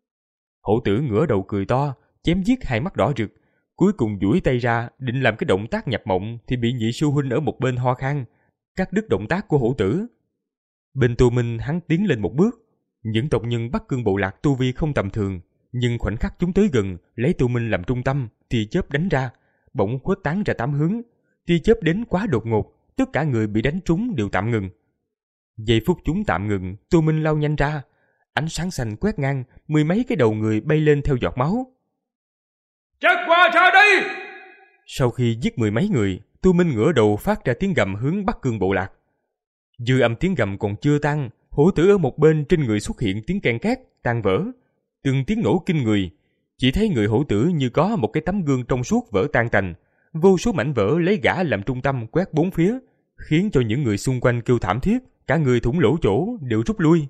Hổ tử ngửa đầu cười to, chém giết hai mắt đỏ rực, cuối cùng duỗi tay ra định làm cái động tác nhập mộng thì bị nhị sư huynh ở một bên ho khan, cắt đứt động tác của hổ tử. Bên Tô Minh hắn tiến lên một bước. Những tộc nhân Bắc Cương bộ lạc tu vi không tầm thường, nhưng khoảnh khắc chúng tới gần, lấy Tô Minh làm trung tâm, tia chớp đánh ra, bỗng khuếch tán ra tám hướng. Tia chớp đến quá đột ngột, tất cả người bị đánh trúng đều tạm ngừng. Giây phút chúng tạm ngừng, Tô Minh lao nhanh ra, ánh sáng xanh quét ngang, mười mấy cái đầu người bay lên theo giọt máu. Chết qua ra đi! Sau khi giết mười mấy người, Tô Minh ngửa đầu phát ra tiếng gầm hướng Bắc Cương bộ lạc. Dư âm tiếng gầm còn chưa tan, hổ tử ở một bên trên người xuất hiện tiếng ken két, tan vỡ, từng tiếng nổ kinh người. Chỉ thấy người hổ tử như có một cái tấm gương trong suốt vỡ tan tành, vô số mảnh vỡ lấy gã làm trung tâm quét bốn phía, khiến cho những người xung quanh kêu thảm thiết, cả người thủng lỗ chỗ đều rút lui.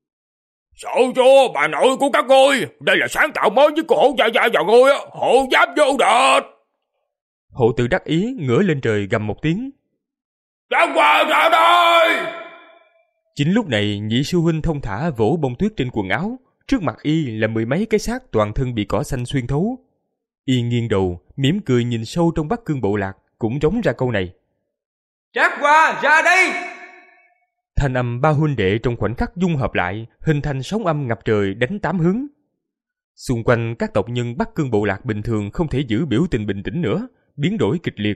Sợ chưa bà nội của các ngươi, đây là sáng tạo mới với của hổ gia gia và ngươi, hộ giáp vô địch. Hổ tử đắc ý ngửa lên trời gầm một tiếng. Ra qua ra đây! Chính lúc này nhị sư huynh thông thả vỗ bông tuyết trên quần áo, trước mặt y là mười mấy cái xác toàn thân bị cỏ xanh xuyên thấu. Y nghiêng đầu, mỉm cười nhìn sâu trong Bắc Cương bộ lạc, cũng trống ra câu này. Trác Hoa ra đây! Thanh âm ba huynh đệ trong khoảnh khắc dung hợp lại, hình thành sóng âm ngập trời đánh tám hướng. Xung quanh các tộc nhân Bắc Cương bộ lạc bình thường không thể giữ biểu tình bình tĩnh nữa, biến đổi kịch liệt.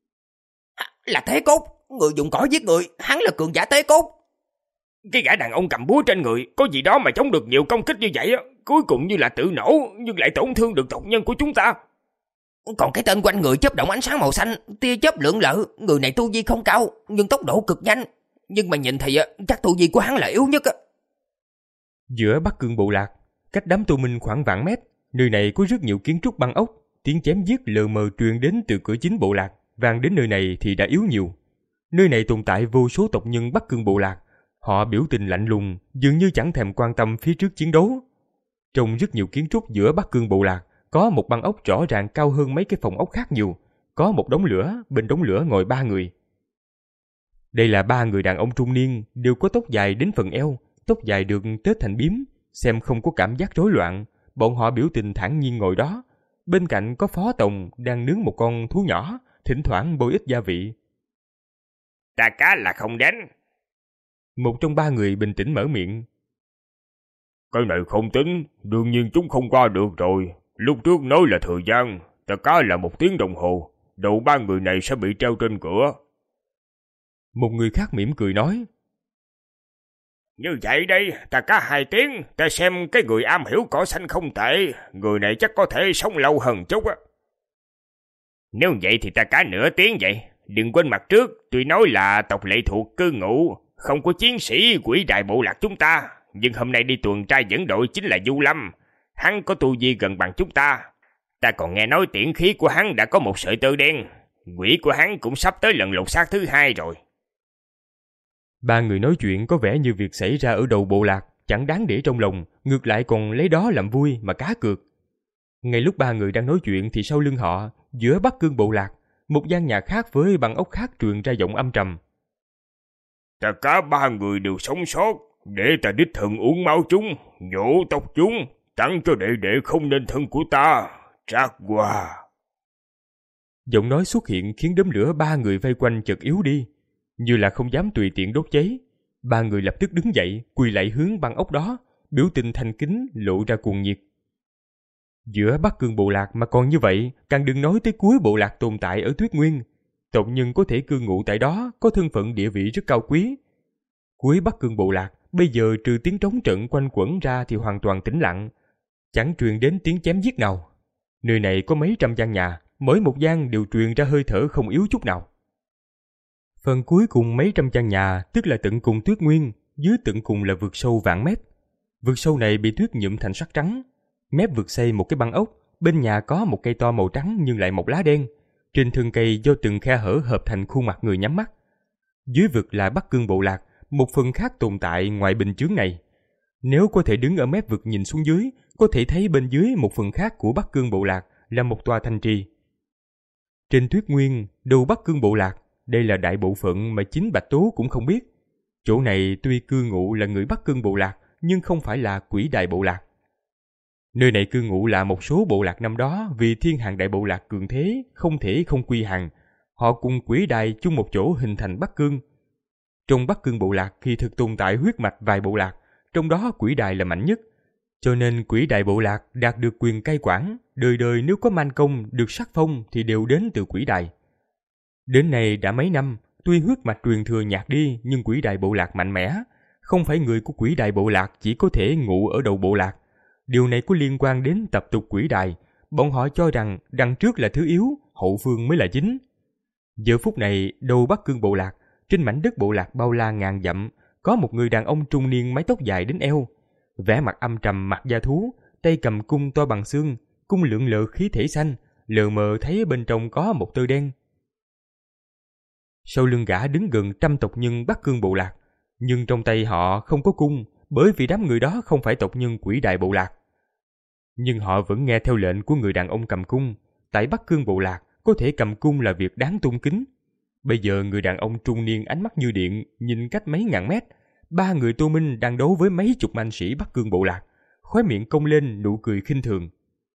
À, là Thế Cốt, người dùng cỏ giết người, hắn là cường giả Thế Cốt. Cái gã đàn ông cầm búa trên người, có gì đó mà chống được nhiều công kích như vậy á, cuối cùng như là tự nổ, nhưng lại tổn thương được tộc nhân của chúng ta. Còn cái tên quanh người chớp động ánh sáng màu xanh, tia chớp lượn lờ, người này tu vi không cao, nhưng tốc độ cực nhanh. Nhưng mà nhìn thì chắc tu vi của hắn là yếu nhất á. Giữa Bắc Cương bộ lạc, cách đám Tô Minh khoảng vạn mét, nơi này có rất nhiều kiến trúc băng ốc, tiếng chém giết lờ mờ truyền đến từ cửa chính bộ lạc, vang đến nơi này thì đã yếu nhiều. Nơi này tồn tại vô số tộc nhân Bắc Cương bộ lạc, họ biểu tình lạnh lùng, dường như chẳng thèm quan tâm phía trước chiến đấu. Trong rất nhiều kiến trúc giữa Bắc Cương bộ lạc, có một băng ốc rõ ràng cao hơn mấy cái phòng ốc khác nhiều, có một đống lửa, bên đống lửa ngồi ba người. Đây là ba người đàn ông trung niên, đều có tóc dài đến phần eo, tóc dài được tết thành bím, xem không có cảm giác rối loạn, bọn họ biểu tình thản nhiên ngồi đó. Bên cạnh có phó tòng đang nướng một con thú nhỏ, thỉnh thoảng bôi ít gia vị. Ta cá là không đánh. Một trong ba người bình tĩnh mở miệng. Cái này không tính, đương nhiên chúng không qua được rồi. Lúc trước nói là thời gian, ta cá là một tiếng đồng hồ, đầu ba người này sẽ bị treo trên cửa. Một người khác mỉm cười nói. Như vậy đây, ta cá hai tiếng, ta xem cái người am hiểu cỏ xanh không tệ, người này chắc có thể sống lâu hơn chút á. Nếu vậy thì ta cá nửa tiếng vậy. Đừng quên mặt trước, tuy nói là tộc lệ thuộc cư ngụ, không có chiến sĩ quỷ đại bộ lạc chúng ta, nhưng hôm nay đi tuần tra dẫn đội chính là Du Lâm. Hắn có tu vi gần bằng chúng ta. Ta còn nghe nói tiễn khí của hắn đã có một sợi tơ đen, quỷ của hắn cũng sắp tới lần lột xác thứ hai rồi. Ba người nói chuyện có vẻ như việc xảy ra ở đầu bộ lạc chẳng đáng để trong lòng, ngược lại còn lấy đó làm vui mà cá cược. Ngay lúc ba người đang nói chuyện thì sau lưng họ, giữa Bắc Cương bộ lạc, một gian nhà khác với băng ốc khác truyền ra giọng âm trầm. Ta cả ba người đều sống sót, để ta đích thân uống máu chúng, nhổ tóc chúng, tặng cho đệ đệ không nên thân của ta. Trác Hoa. Giọng nói xuất hiện khiến đốm lửa ba người vây quanh chợt yếu đi, như là không dám tùy tiện đốt cháy. Ba người lập tức đứng dậy, quỳ lạy hướng băng ốc đó, biểu tình thành kính lộ ra cuồng nhiệt. Giữa Bắc Cương bộ lạc mà còn như vậy, càng đừng nói tới cuối bộ lạc tồn tại ở Tuyết Nguyên. Tộc nhân có thể cư ngụ tại đó có thân phận địa vị rất cao quý. Cuối Bắc Cương bộ lạc bây giờ trừ tiếng trống trận quanh quẩn ra thì hoàn toàn tĩnh lặng, chẳng truyền đến tiếng chém giết nào. Nơi này có mấy trăm gian nhà, mỗi một gian đều truyền ra hơi thở không yếu chút nào. Phần cuối cùng mấy trăm gian nhà tức là tận cùng Tuyết Nguyên, dưới tận cùng là vực sâu vạn mét. Vực sâu này bị tuyết nhuộm thành sắc trắng. Mép vực xây một cái băng ốc, bên nhà có một cây to màu trắng nhưng lại một lá đen. Trên thân cây do từng khe hở hợp thành khuôn mặt người nhắm mắt. Dưới vực là Bắc Cương bộ lạc, một phần khác tồn tại ngoài bình chướng này. Nếu có thể đứng ở mép vực nhìn xuống dưới, có thể thấy bên dưới một phần khác của Bắc Cương bộ lạc là một tòa thành trì. Trên Tuyết Nguyên, đầu Bắc Cương bộ lạc, đây là đại bộ phận mà chính Bạch Tố cũng không biết. Chỗ này tuy cư ngụ là người Bắc Cương bộ lạc, nhưng không phải là Quỷ Đài bộ lạc. Nơi này cư ngụ là một số bộ lạc năm đó vì Thiên Hàng đại bộ lạc cường thế, không thể không quy hàng. Họ cùng Quỷ Đài chung một chỗ hình thành Bắc Cương. Trong Bắc Cương bộ lạc khi thực tồn tại huyết mạch vài bộ lạc, trong đó Quỷ Đài là mạnh nhất. Cho nên Quỷ Đài bộ lạc đạt được quyền cai quản, đời đời nếu có man công được sắc phong thì đều đến từ Quỷ Đài. Đến nay đã mấy năm, tuy huyết mạch truyền thừa nhạt đi nhưng Quỷ Đài bộ lạc mạnh mẽ. Không phải người của Quỷ Đài bộ lạc chỉ có thể ngụ ở đầu bộ lạc. Điều này có liên quan đến tập tục Quỷ Đài. Bọn họ cho rằng đằng trước là thứ yếu, hậu phương mới là chính. Giờ phút này, đầu Bắc Cương bộ lạc, trên mảnh đất bộ lạc bao la ngàn dặm, có một người đàn ông trung niên mái tóc dài đến eo, vẻ mặt âm trầm mặt da thú, tay cầm cung to bằng xương, cung lượn lờ khí thể xanh, lờ mờ thấy bên trong có một tơ đen. Sau lưng gã đứng gần trăm tộc nhân Bắc Cương bộ lạc, nhưng trong tay họ không có cung, bởi vì đám người đó không phải tộc nhân Quỷ Đài bộ lạc. Nhưng họ vẫn nghe theo lệnh của người đàn ông cầm cung. Tại Bắc Cương bộ lạc, có thể cầm cung là việc đáng tôn kính. Bây giờ người đàn ông trung niên ánh mắt như điện, nhìn cách mấy ngàn mét, ba người Tô Minh đang đấu với mấy chục man sĩ Bắc Cương bộ lạc, khóe miệng cong lên nụ cười khinh thường.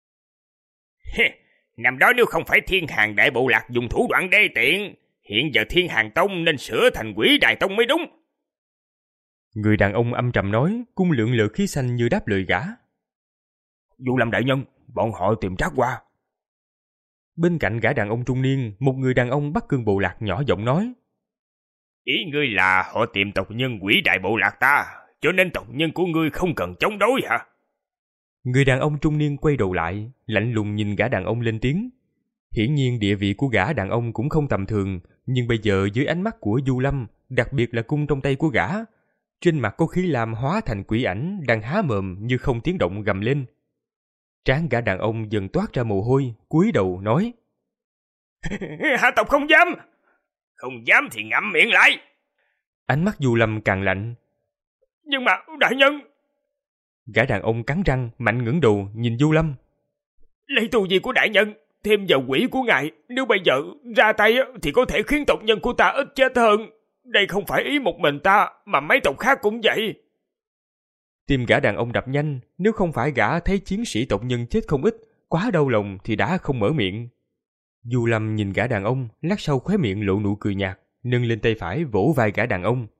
Năm đó nếu không phải Thiên Hàng đại bộ lạc dùng thủ đoạn đê tiện, hiện giờ Thiên Hàng tông nên sửa thành Quỷ Đài tông mới đúng. Người đàn ông âm trầm nói, cung lượng lờ khí xanh như đáp lời gã. Du Lâm đại nhân, bọn họ tìm Trác Hoa. Bên cạnh gã đàn ông trung niên, một người đàn ông Bắc Cương bộ lạc nhỏ giọng nói. Ý ngươi là họ tìm tộc nhân Quỷ Đại bộ lạc ta, cho nên tộc nhân của ngươi không cần chống đối hả? Người đàn ông trung niên quay đầu lại, lạnh lùng nhìn gã đàn ông lên tiếng. Hiển nhiên địa vị của gã đàn ông cũng không tầm thường, nhưng bây giờ dưới ánh mắt của Du Lâm, đặc biệt là cung trong tay của gã, trên mặt có khí lam hóa thành quỷ ảnh đang há mồm như không tiếng động gầm lên. Trán gã đàn ông dần toát ra mồ hôi, cúi đầu nói. Hạ tộc không dám! Không dám thì ngậm miệng lại! Ánh mắt Du Lâm càng lạnh. Nhưng mà, đại nhân! Gã đàn ông cắn răng, mạnh ngẩng đầu nhìn Du Lâm. Lấy tu vi của đại nhân, thêm vào quỷ của ngài, nếu bây giờ ra tay thì có thể khiến tộc nhân của ta ít chết hơn. Đây không phải ý một mình ta, mà mấy tộc khác cũng vậy. Tim gã đàn ông đập nhanh, nếu không phải gã thấy chiến sĩ tộc nhân chết không ít, quá đau lòng thì đã không mở miệng. Du Lâm nhìn gã đàn ông, lát sau khóe miệng lộ nụ cười nhạt, nâng lên tay phải vỗ vai gã đàn ông.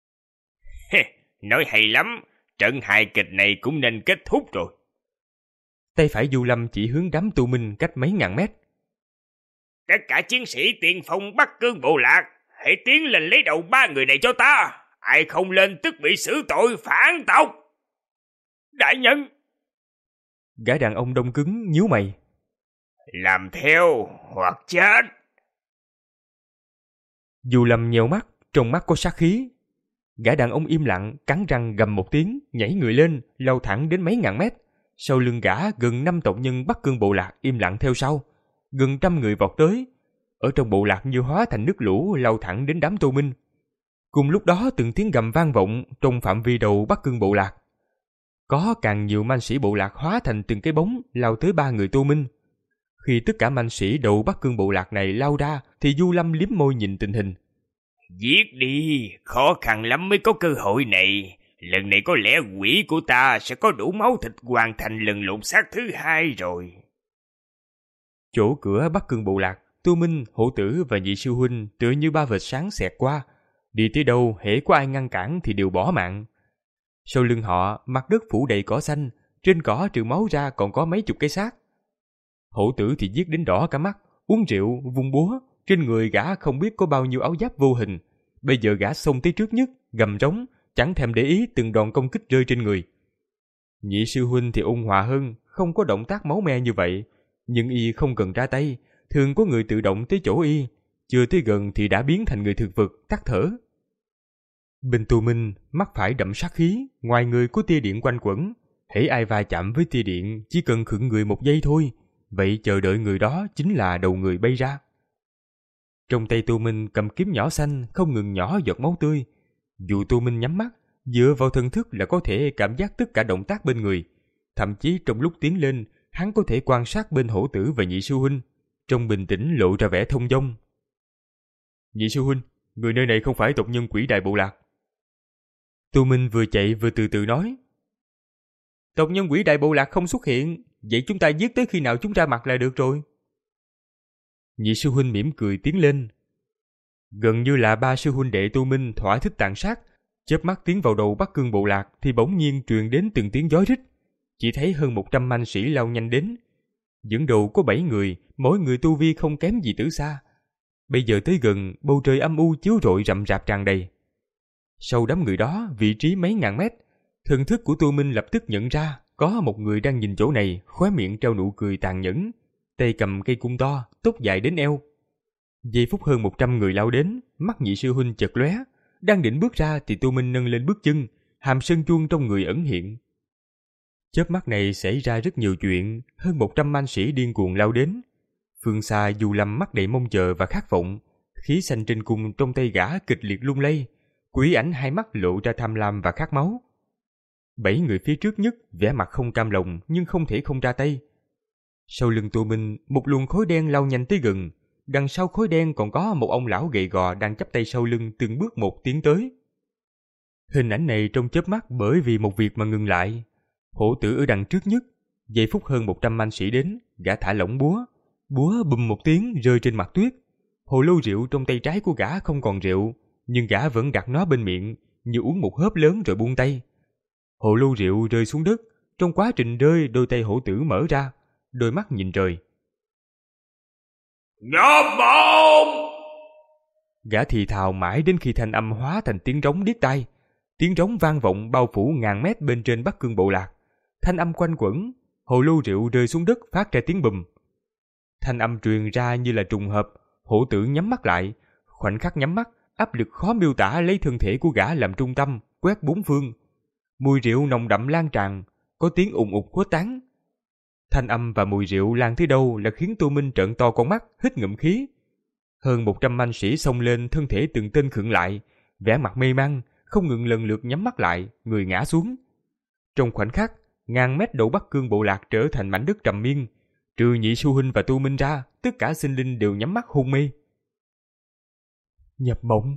Nói hay lắm, trận hài kịch này cũng nên kết thúc rồi. Tay phải Du Lâm chỉ hướng đám tu minh cách mấy ngàn mét. Tất cả chiến sĩ tiên phong Bắc Cương bộ lạc, hãy tiến lên lấy đầu ba người này cho ta. Ai không lên tức bị xử tội phản tộc. Đại nhân! Gã đàn ông đông cứng nhíu mày. Làm theo hoặc chết. Du Lâm nheo mắt, trong mắt có sát khí. Gã đàn ông im lặng, cắn răng gầm một tiếng, nhảy người lên, lao thẳng đến mấy ngàn mét. Sau lưng gã gần năm tộc nhân Bắc Cương bộ lạc im lặng theo sau. Gần trăm người vọt tới. Ở trong bộ lạc như hóa thành nước lũ lao thẳng đến đám Tô Minh. Cùng lúc đó từng tiếng gầm vang vọng trong phạm vi đầu Bắc Cương bộ lạc. Có càng nhiều man sĩ bộ lạc hóa thành từng cái bóng lao tới ba người Tô Minh. Khi tất cả man sĩ đầu Bắc Cương bộ lạc này lao ra thì Du Lâm liếm môi nhìn tình hình. Giết đi, khó khăn lắm mới có cơ hội này. Lần này có lẽ quỷ của ta sẽ có đủ máu thịt hoàn thành lần lột xác thứ hai rồi. Chỗ cửa Bắc Cương Bộ Lạc, Tô Minh, Hổ Tử và Nhị Sư Huynh tựa như ba vệt sáng xẹt qua. Đi tới đâu, hễ có ai ngăn cản thì đều bỏ mạng. Sau lưng họ, mặt đất phủ đầy cỏ xanh, trên cỏ trừ máu ra còn có mấy chục cái xác. Hổ Tử thì giết đến đỏ cả mắt, uống rượu, vung búa, trên người gã không biết có bao nhiêu áo giáp vô hình. Bây giờ gã xông tới trước nhất, gầm rống, chẳng thèm để ý từng đòn công kích rơi trên người. Nhị Sư Huynh thì ôn hòa hơn, không có động tác máu me như vậy, nhưng y không cần ra tay, thường có người tự động tới chỗ y, chưa tới gần thì đã biến thành người thực vật, tắt thở. Bên Tô Minh, mắt phải đậm sát khí, ngoài người có tia điện quanh quẩn, hễ ai va chạm với tia điện chỉ cần khựng người một giây thôi, vậy chờ đợi người đó chính là đầu người bay ra. Trong tay Tô Minh cầm kiếm nhỏ xanh không ngừng nhỏ giọt máu tươi, dù Tô Minh nhắm mắt, dựa vào thần thức là có thể cảm giác tất cả động tác bên người, thậm chí trong lúc tiến lên, hắn có thể quan sát bên Hổ Tử và Nhị Sư Huynh, trong bình tĩnh lộ ra vẻ thông dong. Nhị Sư Huynh, người nơi này không phải tộc nhân Quỷ Đại Bộ Lạc. Tô Minh vừa chạy vừa từ từ nói. Tộc nhân Quỷ Đại Bộ Lạc không xuất hiện, vậy chúng ta giết tới khi nào chúng ra mặt là được rồi. Nhị Sư Huynh mỉm cười tiến lên. Gần như là ba sư huynh đệ Tô Minh thỏa thích tàn sát, chớp mắt tiến vào đầu Bắc Cương Bộ Lạc thì bỗng nhiên truyền đến từng tiếng gió rít. Chỉ thấy hơn một trăm manh sĩ lao nhanh đến. Dẫn đầu có bảy người, mỗi người tu vi không kém gì Tử Sa. Bây giờ tới gần, bầu trời âm u chiếu rọi rậm rạp tràn đầy. Sau đám người đó, vị trí mấy ngàn mét, thần thức của Tô Minh lập tức nhận ra có một người đang nhìn chỗ này, khóe miệng treo nụ cười tàn nhẫn, tay cầm cây cung to, tóc dài đến eo. Giây phút hơn một trăm người lao đến, mắt Nhị Sư Huynh chợt lóe, đang định bước ra thì Tô Minh nâng lên bước chân, hàm sơn chuông trong người ẩn hiện. Chớp mắt này xảy ra rất nhiều chuyện, hơn một trăm man sĩ điên cuồng lao đến. Phương xa Du Lâm mắt đầy mong chờ và khát vọng, khí xanh trên cung trong tay gã kịch liệt lung lay, quỷ ảnh hai mắt lộ ra tham lam và khát máu. Bảy người phía trước nhất vẻ mặt không cam lòng nhưng không thể không ra tay. Sau lưng Tô Minh, một luồng khói đen lao nhanh tới gần. Đằng sau khói đen còn có một ông lão gầy gò đang chắp tay sau lưng từng bước một tiến tới. Hình ảnh này trong chớp mắt bởi vì một việc mà ngừng lại. Hổ Tử ở đằng trước nhất, giây phút hơn một trăm man sĩ đến, gã thả lỏng búa. Búa bùm một tiếng rơi trên mặt tuyết. Hồ lô rượu trong tay trái của gã không còn rượu, nhưng gã vẫn đặt nó bên miệng, như uống một hớp lớn rồi buông tay. Hồ lô rượu rơi xuống đất, trong quá trình rơi đôi tay Hổ Tử mở ra, đôi mắt nhìn trời. Nhập mộng! Gã thì thào mãi đến khi thanh âm hóa thành tiếng rống điếc tai. Tiếng rống vang vọng bao phủ ngàn mét bên trên Bắc Cương Bộ Lạc. Thanh âm quanh quẩn, hồ lô rượu rơi xuống đất phát ra tiếng bùm. Thanh âm truyền ra như là trùng hợp. Hổ Tử nhắm mắt lại, khoảnh khắc nhắm mắt, áp lực khó miêu tả lấy thân thể của gã làm trung tâm, quét bốn phương. Mùi rượu nồng đậm lan tràn, có tiếng ùng ục khuếch tán. Thanh âm và mùi rượu lan tới đâu là khiến Tô Minh trợn to con mắt, hít ngụm khí. Hơn một trăm manh sĩ xông lên, thân thể từng tên khựng lại, vẻ mặt mê man, không ngừng lần lượt nhắm mắt lại, người ngã xuống. Trong khoảnh khắc, ngàn mét đầu Bắc Cương Bộ Lạc trở thành mảnh đất trầm miên. Trừ Nhị Sư Huynh và Tô Minh ra, tất cả sinh linh đều nhắm mắt hôn mê. Nhập mộng.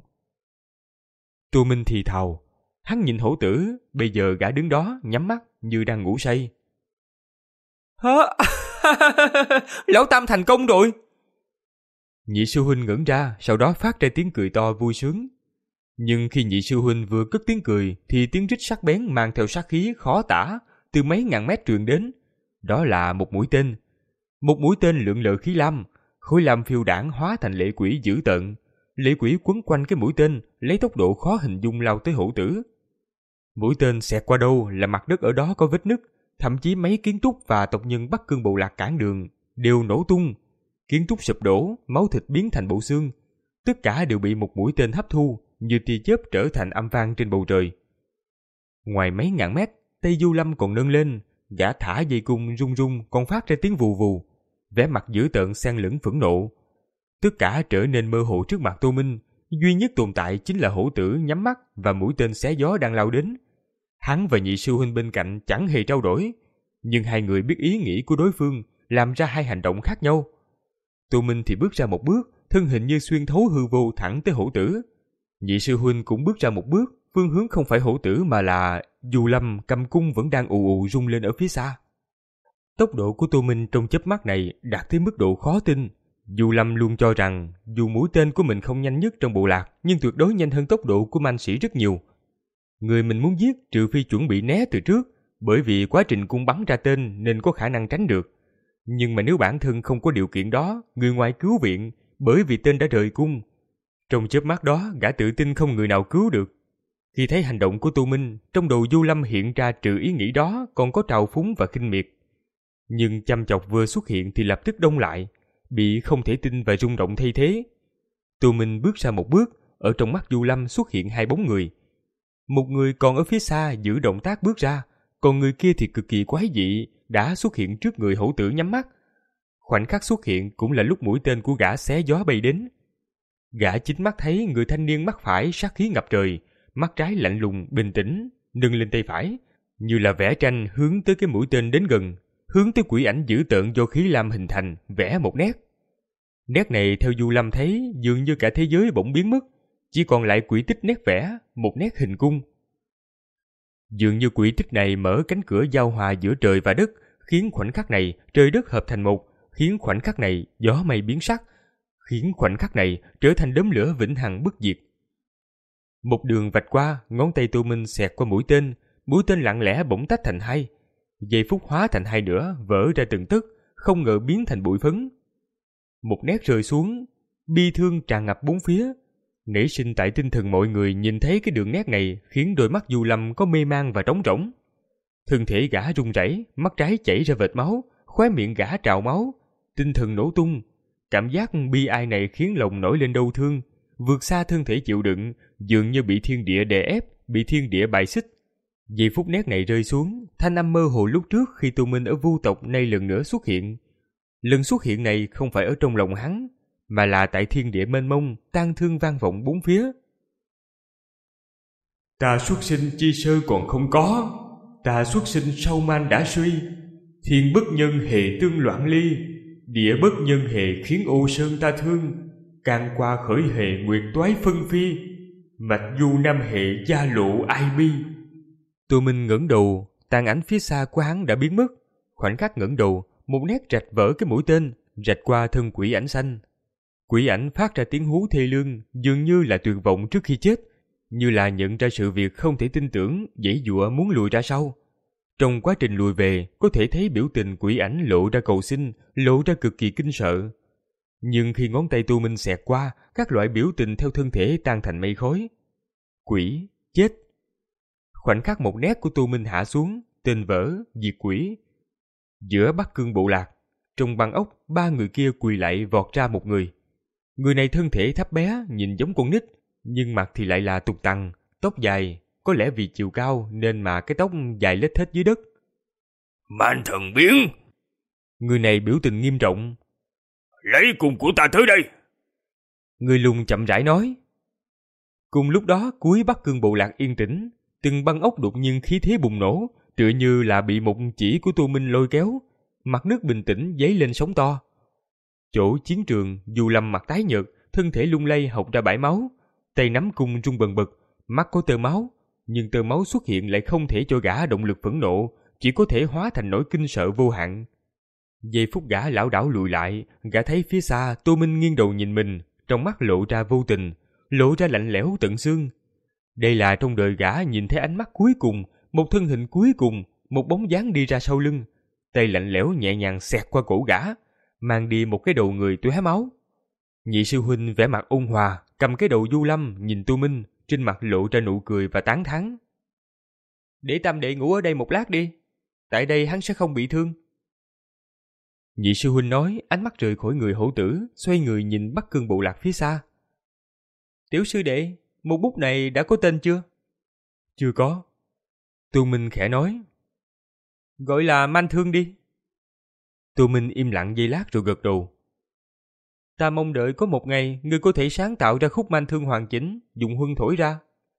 Tô Minh thì thào, hắn nhìn Hổ Tử, bây giờ gã đứng đó nhắm mắt như đang ngủ say. Hả? Lão Tam thành công rồi. Nhị Sư Huynh ngẩn ra, sau đó phát ra tiếng cười to vui sướng. Nhưng khi Nhị Sư Huynh vừa cất tiếng cười thì tiếng rít sắc bén mang theo sát khí khó tả từ mấy ngàn mét truyền đến. Đó là một mũi tên. Một mũi tên lượn lờ khí lam, khối lam phiêu đảng hóa thành lệ quỷ dữ tợn. Lệ quỷ quấn quanh cái mũi tên, lấy tốc độ khó hình dung lao tới Hổ Tử. Mũi tên xẹt qua đâu là mặt đất ở đó có vết nứt, thậm chí mấy kiến trúc và tộc nhân Bắc Cương Bộ Lạc cản đường đều nổ tung. Kiến trúc sụp đổ, máu thịt biến thành bộ xương. Tất cả đều bị một mũi tên hấp thu, như tia chớp trở thành âm vang trên bầu trời. Ngoài mấy ngàn mét, tay Du Lâm còn nâng lên, gã thả dây cung rung rung còn phát ra tiếng vù vù, vẻ mặt dữ tợn xen lẫn phẫn nộ. Tất cả trở nên mơ hồ trước mặt Tô Minh, duy nhất tồn tại chính là Hổ Tử nhắm mắt và mũi tên xé gió đang lao đến. Hắn và Nhị Sư Huynh bên cạnh chẳng hề trao đổi, nhưng hai người biết ý nghĩ của đối phương, làm ra hai hành động khác nhau. Tô Minh thì bước ra một bước, thân hình như xuyên thấu hư vô thẳng tới Hổ Tử. Nhị Sư Huynh cũng bước ra một bước, phương hướng không phải Hổ Tử mà là Du Lâm cầm cung vẫn đang ù ù rung lên ở phía xa. Tốc độ của Tô Minh trong chớp mắt này đạt tới mức độ khó tin. Du Lâm luôn cho rằng dù mũi tên của mình không nhanh nhất trong bộ lạc, nhưng tuyệt đối nhanh hơn tốc độ của man sĩ rất nhiều. Người mình muốn giết trừ phi chuẩn bị né từ trước, bởi vì quá trình cung bắn ra tên nên có khả năng tránh được. Nhưng mà nếu bản thân không có điều kiện đó, người ngoài cứu viện, bởi vì tên đã rời cung. Trong chớp mắt đó, gã tự tin không người nào cứu được. Khi thấy hành động của Tô Minh, trong đầu Du Lâm hiện ra trừ ý nghĩ đó còn có trào phúng và khinh miệt. Nhưng chăm chọc vừa xuất hiện thì lập tức đông lại, bị không thể tin và rung động thay thế. Tô Minh bước ra một bước, ở trong mắt Du Lâm xuất hiện hai bóng người. Một người còn ở phía xa giữ động tác bước ra, còn người kia thì cực kỳ quái dị, đã xuất hiện trước người hổ tử nhắm mắt. Khoảnh khắc xuất hiện cũng là lúc mũi tên của gã xé gió bay đến. Gã chính mắt thấy người thanh niên mắt phải sát khí ngập trời, mắt trái lạnh lùng, bình tĩnh, nâng lên tay phải, như là vẽ tranh hướng tới cái mũi tên đến gần, hướng tới quỷ ảnh dữ tợn do khí lam hình thành, vẽ một nét. Nét này theo Du Lâm thấy dường như cả thế giới bỗng biến mất, chỉ còn lại quỷ tích nét vẽ, một nét hình cung. Dường như quỷ tích này mở cánh cửa giao hòa giữa trời và đất, khiến khoảnh khắc này trời đất hợp thành một, khiến khoảnh khắc này gió mây biến sắc, khiến khoảnh khắc này trở thành đốm lửa vĩnh hằng bất diệt. Một đường vạch qua, ngón tay Tô Minh xẹt qua mũi tên, mũi tên lặng lẽ bỗng tách thành hai, giây phút hóa thành hai nữa, vỡ ra từng tấc, không ngờ biến thành bụi phấn. Một nét rơi xuống, bi thương tràn ngập bốn phía. Nảy sinh tại tinh thần mọi người nhìn thấy cái đường nét này khiến đôi mắt Du Lâm có mê man và trống rỗng. Thân thể gã run rẩy, mắt trái chảy ra vệt máu, khóe miệng gã trào máu, tinh thần nổ tung. Cảm giác bi ai này khiến lòng nổi lên đau thương, vượt xa thân thể chịu đựng, dường như bị thiên địa đè ép, bị thiên địa bài xích. Giây phút nét này rơi xuống, thanh âm mơ hồ lúc trước khi Tô Minh ở Vu tộc nay lần nữa xuất hiện. Lần xuất hiện này không phải ở trong lòng hắn, mà là tại thiên địa mênh mông, tang thương vang vọng bốn phía. Ta xuất sinh chi sơ còn không có, ta xuất sinh sau man đã suy, thiên bất nhân hề tương loạn ly, địa bất nhân hề khiến ô sơn ta thương, can qua khởi hề nguyệt toái phân phi, mạch du nam hệ gia lộ ai bi. Tô Minh ngẩng đầu, tàn ảnh phía xa của hắn đã biến mất. Khoảnh khắc ngẩng đầu, một nét rạch vỡ cái mũi tên, rạch qua thân quỷ ảnh xanh. Quỷ ảnh phát ra tiếng hú thê lương, dường như là tuyệt vọng trước khi chết, như là nhận ra sự việc không thể tin tưởng, giãy giụa muốn lùi ra sau. Trong quá trình lùi về, có thể thấy biểu tình quỷ ảnh lộ ra cầu xin, lộ ra cực kỳ kinh sợ. Nhưng khi ngón tay Tô Minh xẹt qua, các loại biểu tình theo thân thể tan thành mây khói. Quỷ, chết. Khoảnh khắc một nét của Tô Minh hạ xuống, tên vỡ, diệt quỷ. Giữa Bắc Cương bộ lạc, trong băng ốc, ba người kia quỳ lại vọt ra một người. Người này thân thể thấp bé, nhìn giống con nít, nhưng mặt thì lại là tục tằng, tóc dài, có lẽ vì chiều cao nên mà cái tóc dài lết hết dưới đất. Man thần biến! Người này biểu tình nghiêm trọng. Lấy cung của ta tới đây! Người lùn chậm rãi nói. Cùng lúc đó, cuối Bắc Cương bộ lạc yên tĩnh, từng băng ốc đột nhiên khí thế bùng nổ, tựa như là bị một chỉ của Tô Minh lôi kéo, mặt nước bình tĩnh dấy lên sóng to. Chỗ chiến trường, Du Lâm mặt tái nhợt, thân thể lung lay hộc ra bãi máu, tay nắm cung rung bần bật, mắt có tơ máu, nhưng tơ máu xuất hiện lại không thể cho gã động lực phẫn nộ, chỉ có thể hóa thành nỗi kinh sợ vô hạn. Giây phút gã lảo đảo lùi lại, gã thấy phía xa Tô Minh nghiêng đầu nhìn mình, trong mắt lộ ra vô tình, lộ ra lạnh lẽo tận xương. Đây là trong đời gã nhìn thấy ánh mắt cuối cùng, một thân hình cuối cùng, một bóng dáng đi ra sau lưng, tay lạnh lẽo nhẹ nhàng xẹt qua cổ gã, mang đi một cái đầu người tóe máu. Nhị sư huynh vẻ mặt ôn hòa, cầm cái đầu Du Lâm nhìn Tô Minh, trên mặt lộ ra nụ cười và tán thán. Để tam đệ ngủ ở đây một lát đi, tại đây hắn sẽ không bị thương. Nhị sư huynh nói, ánh mắt rời khỏi người hổ tử, xoay người nhìn Bắc Cương bộ lạc phía xa. Tiểu sư đệ, một bút này đã có tên chưa? Chưa có. Tô Minh khẽ nói. Gọi là Man Thương đi. Tô Minh im lặng giây lát rồi gật đầu. Ta mong đợi có một ngày ngươi có thể sáng tạo ra khúc Man Thương hoàn chỉnh, dùng huân thổi ra.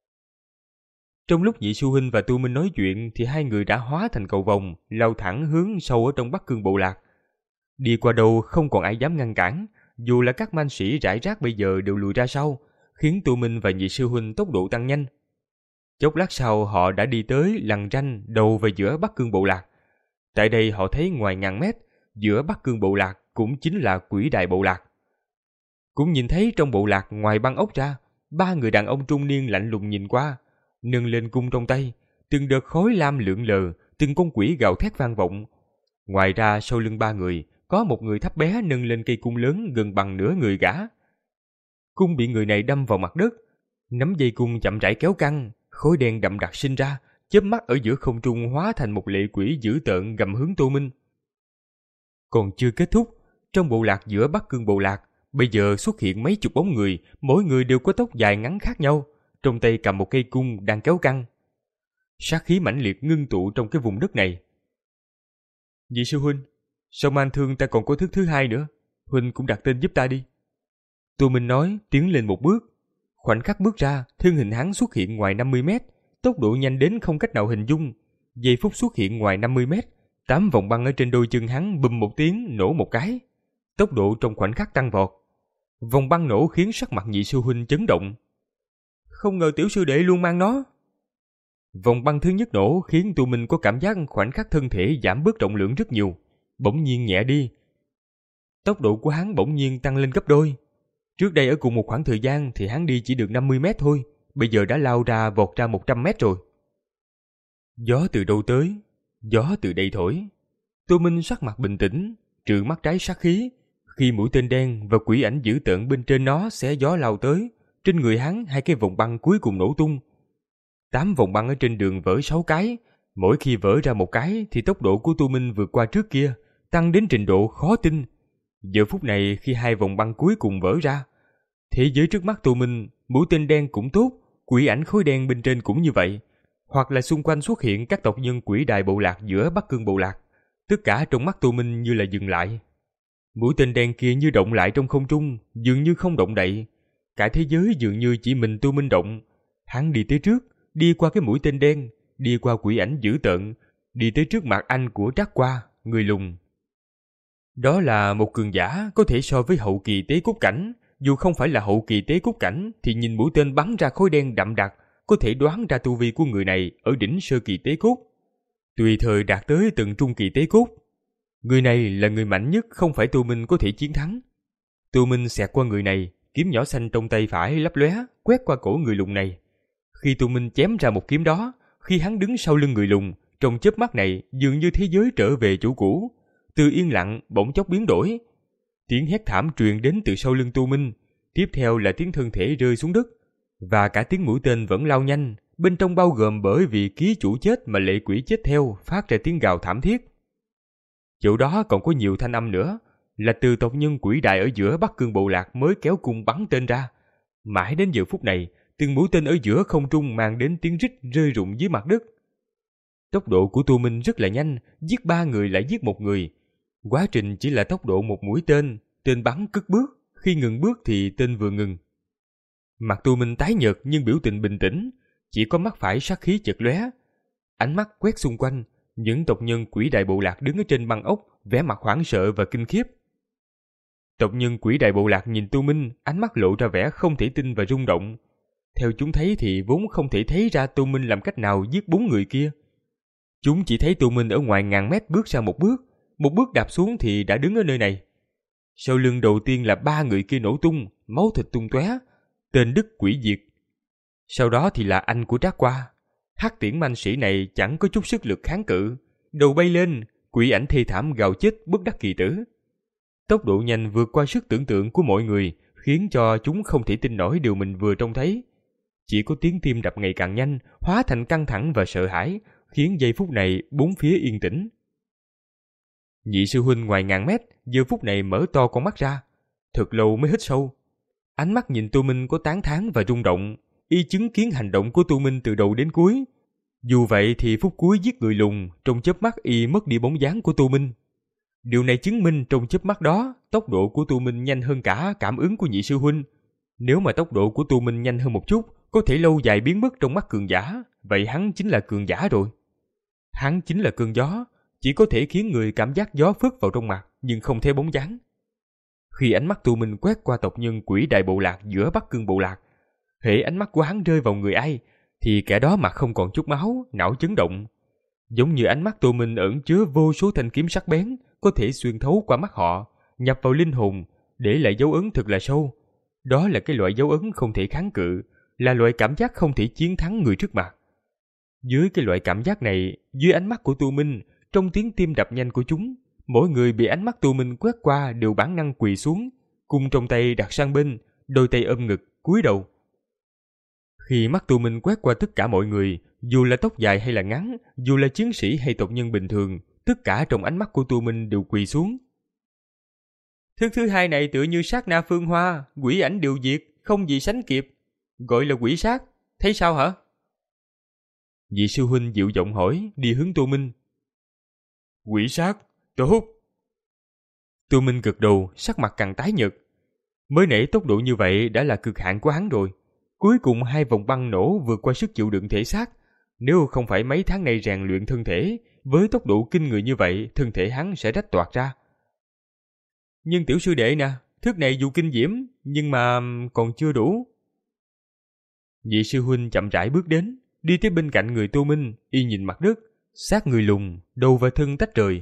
Trong lúc Nhị sư huynh và Tô Minh nói chuyện thì hai người đã hóa thành cầu vồng, lao thẳng hướng sâu ở trong Bắc Cương bộ lạc. Đi qua đâu không còn ai dám ngăn cản, dù là các man sĩ rải rác bây giờ đều lùi ra sau, khiến Tô Minh và Nhị sư huynh tốc độ tăng nhanh. Chốc lát sau họ đã đi tới lằn ranh đầu về giữa Bắc Cương bộ lạc. Tại đây họ thấy ngoài ngàn mét, giữa Bắc Cương bộ lạc cũng chính là Quỷ Đài bộ lạc. Cũng nhìn thấy trong bộ lạc ngoài băng ốc ra, ba người đàn ông trung niên lạnh lùng nhìn qua, nâng lên cung trong tay, từng đợt khói lam lượn lờ, từng con quỷ gào thét vang vọng. Ngoài ra sau lưng ba người, có một người thấp bé nâng lên cây cung lớn gần bằng nửa người gã. Cung bị người này đâm vào mặt đất, nắm dây cung chậm rãi kéo căng, khói đen đậm đặc sinh ra, chớp mắt ở giữa không trung hóa thành một lệ quỷ dữ tợn gầm hướng Tô Minh. Còn chưa kết thúc, trong bộ lạc giữa Bắc Cương bộ lạc, bây giờ xuất hiện mấy chục bóng người, mỗi người đều có tóc dài ngắn khác nhau, trong tay cầm một cây cung đang kéo căng. Sát khí mãnh liệt ngưng tụ trong cái vùng đất này. Vị sư huynh, sau man thương ta còn có thức thứ hai nữa, huynh cũng đặt tên giúp ta đi. Tô Minh nói, tiến lên một bước. Khoảnh khắc bước ra, thân hình hắn xuất hiện ngoài năm mươi mét, tốc độ nhanh đến không cách nào hình dung. Giây phút xuất hiện ngoài năm mươi mét, tám vòng băng ở trên đôi chân hắn bùm một tiếng nổ một cái. Tốc độ trong khoảnh khắc tăng vọt. Vòng băng nổ khiến sắc mặt nhị sư huynh chấn động. Không ngờ tiểu sư đệ luôn mang nó. Vòng băng thứ nhất nổ khiến Tô Minh có cảm giác khoảnh khắc thân thể giảm bớt trọng lượng rất nhiều, bỗng nhiên nhẹ đi. Tốc độ của hắn bỗng nhiên tăng lên gấp đôi. Trước đây ở cùng một khoảng thời gian thì hắn đi chỉ được năm mươi mét thôi, bây giờ đã lao ra vọt ra một trăm mét rồi. Gió từ đâu tới? Gió từ đây thổi. Tô Minh sắc mặt bình tĩnh, trừ mắt trái sát khí. Khi mũi tên đen và quỷ ảnh dữ tợn bên trên nó xé gió lao tới, trên người hắn hai cái vòng băng cuối cùng nổ tung. Tám vòng băng ở trên đường vỡ sáu cái, mỗi khi vỡ ra một cái thì tốc độ của Tô Minh vượt qua trước kia, tăng đến trình độ khó tin. Giờ phút này khi hai vòng băng cuối cùng vỡ ra, thế giới trước mắt Tô Minh, mũi tên đen cũng tốt, quỷ ảnh khối đen bên trên cũng như vậy, hoặc là xung quanh xuất hiện các tộc nhân Quỷ Đài bộ lạc giữa Bắc Cương bộ lạc, tất cả trong mắt Tô Minh như là dừng lại. Mũi tên đen kia như động lại trong không trung, dường như không động đậy. Cả thế giới dường như chỉ mình Tô Minh động. Hắn đi tới trước, đi qua cái mũi tên đen, đi qua quỷ ảnh dữ tợn, đi tới trước mặt anh của Trác Qua, người lùn. Đó là một cường giả có thể so với hậu kỳ tế cốt cảnh. Dù không phải là hậu kỳ tế cốt cảnh thì nhìn mũi tên bắn ra khói đen đậm đặc, có thể đoán ra tu vi của người này ở đỉnh sơ kỳ tế cốt, tùy thời đạt tới tầng trung kỳ tế cốt. Người này là người mạnh nhất, không phải Tô Minh có thể chiến thắng. Tô Minh xẹt qua người này, kiếm nhỏ xanh trong tay phải lấp lóe, quét qua cổ người lùn này. Khi Tô Minh chém ra một kiếm đó, khi hắn đứng sau lưng người lùn, trong chớp mắt này dường như thế giới trở về chỗ cũ, từ yên lặng bỗng chốc biến đổi. Tiếng hét thảm truyền đến từ sau lưng Tô Minh, tiếp theo là tiếng thân thể rơi xuống đất, và cả tiếng mũi tên vẫn lao nhanh, bên trong bao gồm bởi vì ký chủ chết mà lệ quỷ chết theo phát ra tiếng gào thảm thiết. Chỗ đó còn có nhiều thanh âm nữa, là từ tộc nhân Quỷ Đại ở giữa Bắc Cương bộ lạc mới kéo cung bắn tên ra. Mãi đến giờ phút này, từng mũi tên ở giữa không trung mang đến tiếng rít rơi rụng dưới mặt đất. Tốc độ của Tô Minh rất là nhanh, giết ba người lại giết một người. Quá trình chỉ là tốc độ một mũi tên, tên bắn cất bước, khi ngừng bước thì tên vừa ngừng. Mặt Tô Minh tái nhợt nhưng biểu tình bình tĩnh, chỉ có mắt phải sát khí chợt lóe. Ánh mắt quét xung quanh, những tộc nhân Quỷ Đại bộ lạc đứng ở trên băng ốc, vẻ mặt hoảng sợ và kinh khiếp. Tộc nhân Quỷ Đại bộ lạc nhìn Tô Minh, ánh mắt lộ ra vẻ không thể tin và rung động. Theo chúng thấy thì vốn không thể thấy ra Tô Minh làm cách nào giết bốn người kia. Chúng chỉ thấy Tô Minh ở ngoài ngàn mét bước ra một bước, một bước đạp xuống thì đã đứng ở nơi này. Sau lưng đầu tiên là ba người kia nổ tung, máu thịt tung tóe, tên Đức Quỷ Diệt. Sau đó thì là anh của Trác Qua. Hắc tiễn manh sĩ này chẳng có chút sức lực kháng cự, đầu bay lên, quỷ ảnh thê thảm gào chết bất đắc kỳ tử. Tốc độ nhanh vượt qua sức tưởng tượng của mọi người, khiến cho chúng không thể tin nổi điều mình vừa trông thấy. Chỉ có tiếng tim đập ngày càng nhanh, hóa thành căng thẳng và sợ hãi, khiến giây phút này bốn phía yên tĩnh. Nhị sư huynh ngoài ngàn mét, giờ phút này mở to con mắt ra, thật lâu mới hít sâu. Ánh mắt nhìn Tô Minh có tán thán và rung động, y chứng kiến hành động của Tô Minh từ đầu đến cuối. Dù vậy thì phút cuối giết người lùn, trong chớp mắt y mất đi bóng dáng của Tô Minh. Điều này chứng minh trong chớp mắt đó, tốc độ của Tô Minh nhanh hơn cả cảm ứng của nhị sư huynh. Nếu mà tốc độ của Tô Minh nhanh hơn một chút, có thể lâu dài biến mất trong mắt cường giả, vậy hắn chính là cường giả rồi. Hắn chính là cơn gió, chỉ có thể khiến người cảm giác gió phất vào trong mặt, nhưng không thấy bóng dáng. Khi ánh mắt Tô Minh quét qua tộc nhân Quỷ Đại bộ lạc giữa Bắc Cương bộ lạc, hễ ánh mắt của hắn rơi vào người ai, thì kẻ đó mặt không còn chút máu, não chấn động. Giống như ánh mắt Tô Minh ẩn chứa vô số thanh kiếm sắc bén, có thể xuyên thấu qua mắt họ, nhập vào linh hồn, để lại dấu ấn thật là sâu. Đó là cái loại dấu ấn không thể kháng cự, là loại cảm giác không thể chiến thắng người trước mặt. Dưới cái loại cảm giác này, dưới ánh mắt của Tô Minh, trong tiếng tim đập nhanh của chúng, mỗi người bị ánh mắt Tô Minh quét qua đều bản năng quỳ xuống, cung trong tay đặt sang bên, đôi tay ôm ngực, cúi đầu. Khi mắt Tô Minh quét qua tất cả mọi người, dù là tóc dài hay là ngắn, dù là chiến sĩ hay tộc nhân bình thường, tất cả trong ánh mắt của Tô Minh đều quỳ xuống. Thức thứ hai này tựa như sát na phương hoa, quỷ ảnh điều diệt, không gì sánh kịp. Gọi là quỷ sát, thấy sao hả? Vị sư huynh dịu giọng hỏi, đi hướng Tô Minh. Quỷ sát, tốt. Tô Minh gật đầu, sắc mặt càng tái nhợt. Mới nãy tốc độ như vậy đã là cực hạn của hắn rồi. Cuối cùng hai vòng băng nổ vượt qua sức chịu đựng thể xác. Nếu không phải mấy tháng nay rèn luyện thân thể, với tốc độ kinh người như vậy, thân thể hắn sẽ rách toạc ra. Nhưng tiểu sư đệ nè, thức này dù kinh diễm, nhưng mà còn chưa đủ. Vị sư huynh chậm rãi bước đến, đi tới bên cạnh người Tô Minh, y nhìn mặt đất, sát người lùn, đầu và thân tách rời.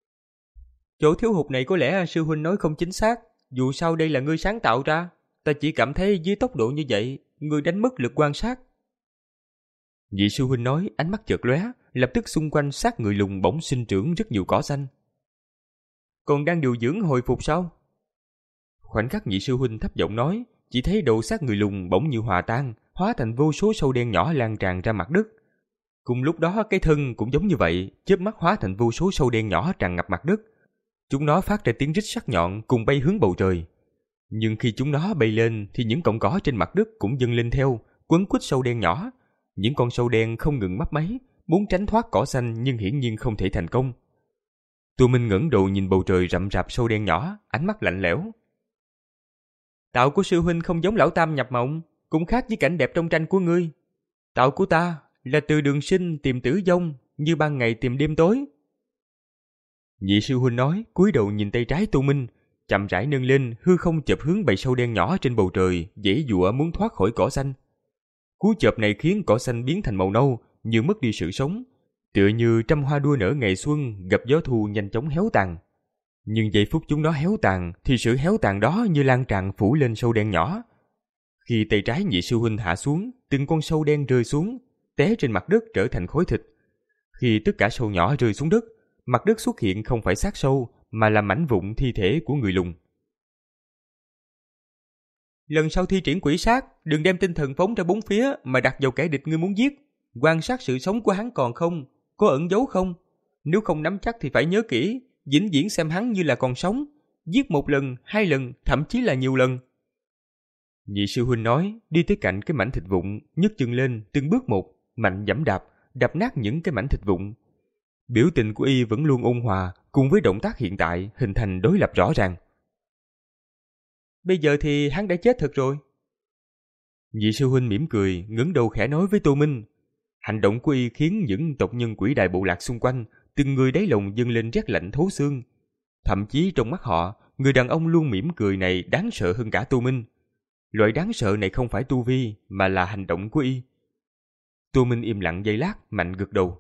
Chỗ thiếu hụt này có lẽ sư huynh nói không chính xác, dù sao đây là ngươi sáng tạo ra, ta chỉ cảm thấy dưới tốc độ như vậy, ngươi đánh mất lực quan sát. Vị sư huynh nói, ánh mắt chợt lóe, lập tức xung quanh sát người lùn bỗng sinh trưởng rất nhiều cỏ xanh. Còn đang điều dưỡng hồi phục sao? Khoảnh khắc vị sư huynh thấp giọng nói, chỉ thấy đầu sát người lùn bỗng như hòa tan, hóa thành vô số sâu đen nhỏ lan tràn ra mặt đất. Cùng lúc đó cái thân cũng giống như vậy, chớp mắt hóa thành vô số sâu đen nhỏ tràn ngập mặt đất. Chúng nó phát ra tiếng rít sắc nhọn cùng bay hướng bầu trời. Nhưng khi chúng nó bay lên thì những cọng cỏ trên mặt đất cũng dâng lên theo, quấn quýt sâu đen nhỏ. Những con sâu đen không ngừng mấp máy, muốn tránh thoát cỏ xanh nhưng hiển nhiên không thể thành công. Tô Minh ngẩng đầu nhìn bầu trời rậm rạp sâu đen nhỏ, ánh mắt lạnh lẽo. Tạo của sư huynh không giống lão tam nhập mộng, cũng khác với cảnh đẹp trong tranh của ngươi. Tạo của ta là từ đường sinh tìm tử vong, như ban ngày tìm đêm tối. Vị sư huynh nói, cúi đầu nhìn tay trái Tô Minh, chậm rãi nâng lên, hư không chộp hướng bầy sâu đen nhỏ trên bầu trời, giãy giụa muốn thoát khỏi cỏ xanh. Cú chộp này khiến cỏ xanh biến thành màu nâu, như mất đi sự sống, tựa như trăm hoa đua nở ngày xuân gặp gió thu nhanh chóng héo tàn. Nhưng giây phút chúng nó héo tàn, thì sự héo tàn đó như lan tràn phủ lên sâu đen nhỏ. Khi tay trái nhị sư huynh hạ xuống, từng con sâu đen rơi xuống, té trên mặt đất trở thành khối thịt. Khi tất cả sâu nhỏ rơi xuống đất, mặt đất xuất hiện không phải xác sâu, mà là mảnh vụn thi thể của người lùn. Lần sau thi triển quỷ sát, đừng đem tinh thần phóng ra bốn phía mà đặt vào kẻ địch ngươi muốn giết. Quan sát sự sống của hắn còn không, có ẩn giấu không. Nếu không nắm chắc thì phải nhớ kỹ, vĩnh viễn xem hắn như là còn sống. Giết một lần, hai lần, thậm chí là nhiều lần. Nhị sư huynh nói, đi tới cạnh cái mảnh thịt vụn, nhấc chân lên, từng bước một, mạnh giẫm đạp, đập nát những cái mảnh thịt vụn. Biểu tình của y vẫn luôn ôn hòa, cùng với động tác hiện tại hình thành đối lập rõ ràng. Bây giờ thì hắn đã chết thật rồi. Vị sư huynh mỉm cười, ngẩng đầu khẽ nói với Tô Minh. Hành động của y khiến những tộc nhân quỷ đại bộ lạc xung quanh, từng người đáy lòng dâng lên rét lạnh thấu xương. Thậm chí trong mắt họ, người đàn ông luôn mỉm cười này đáng sợ hơn cả Tô Minh. Loại đáng sợ này không phải tu vi, mà là hành động của y. Tô Minh im lặng giây lát, mạnh gật đầu.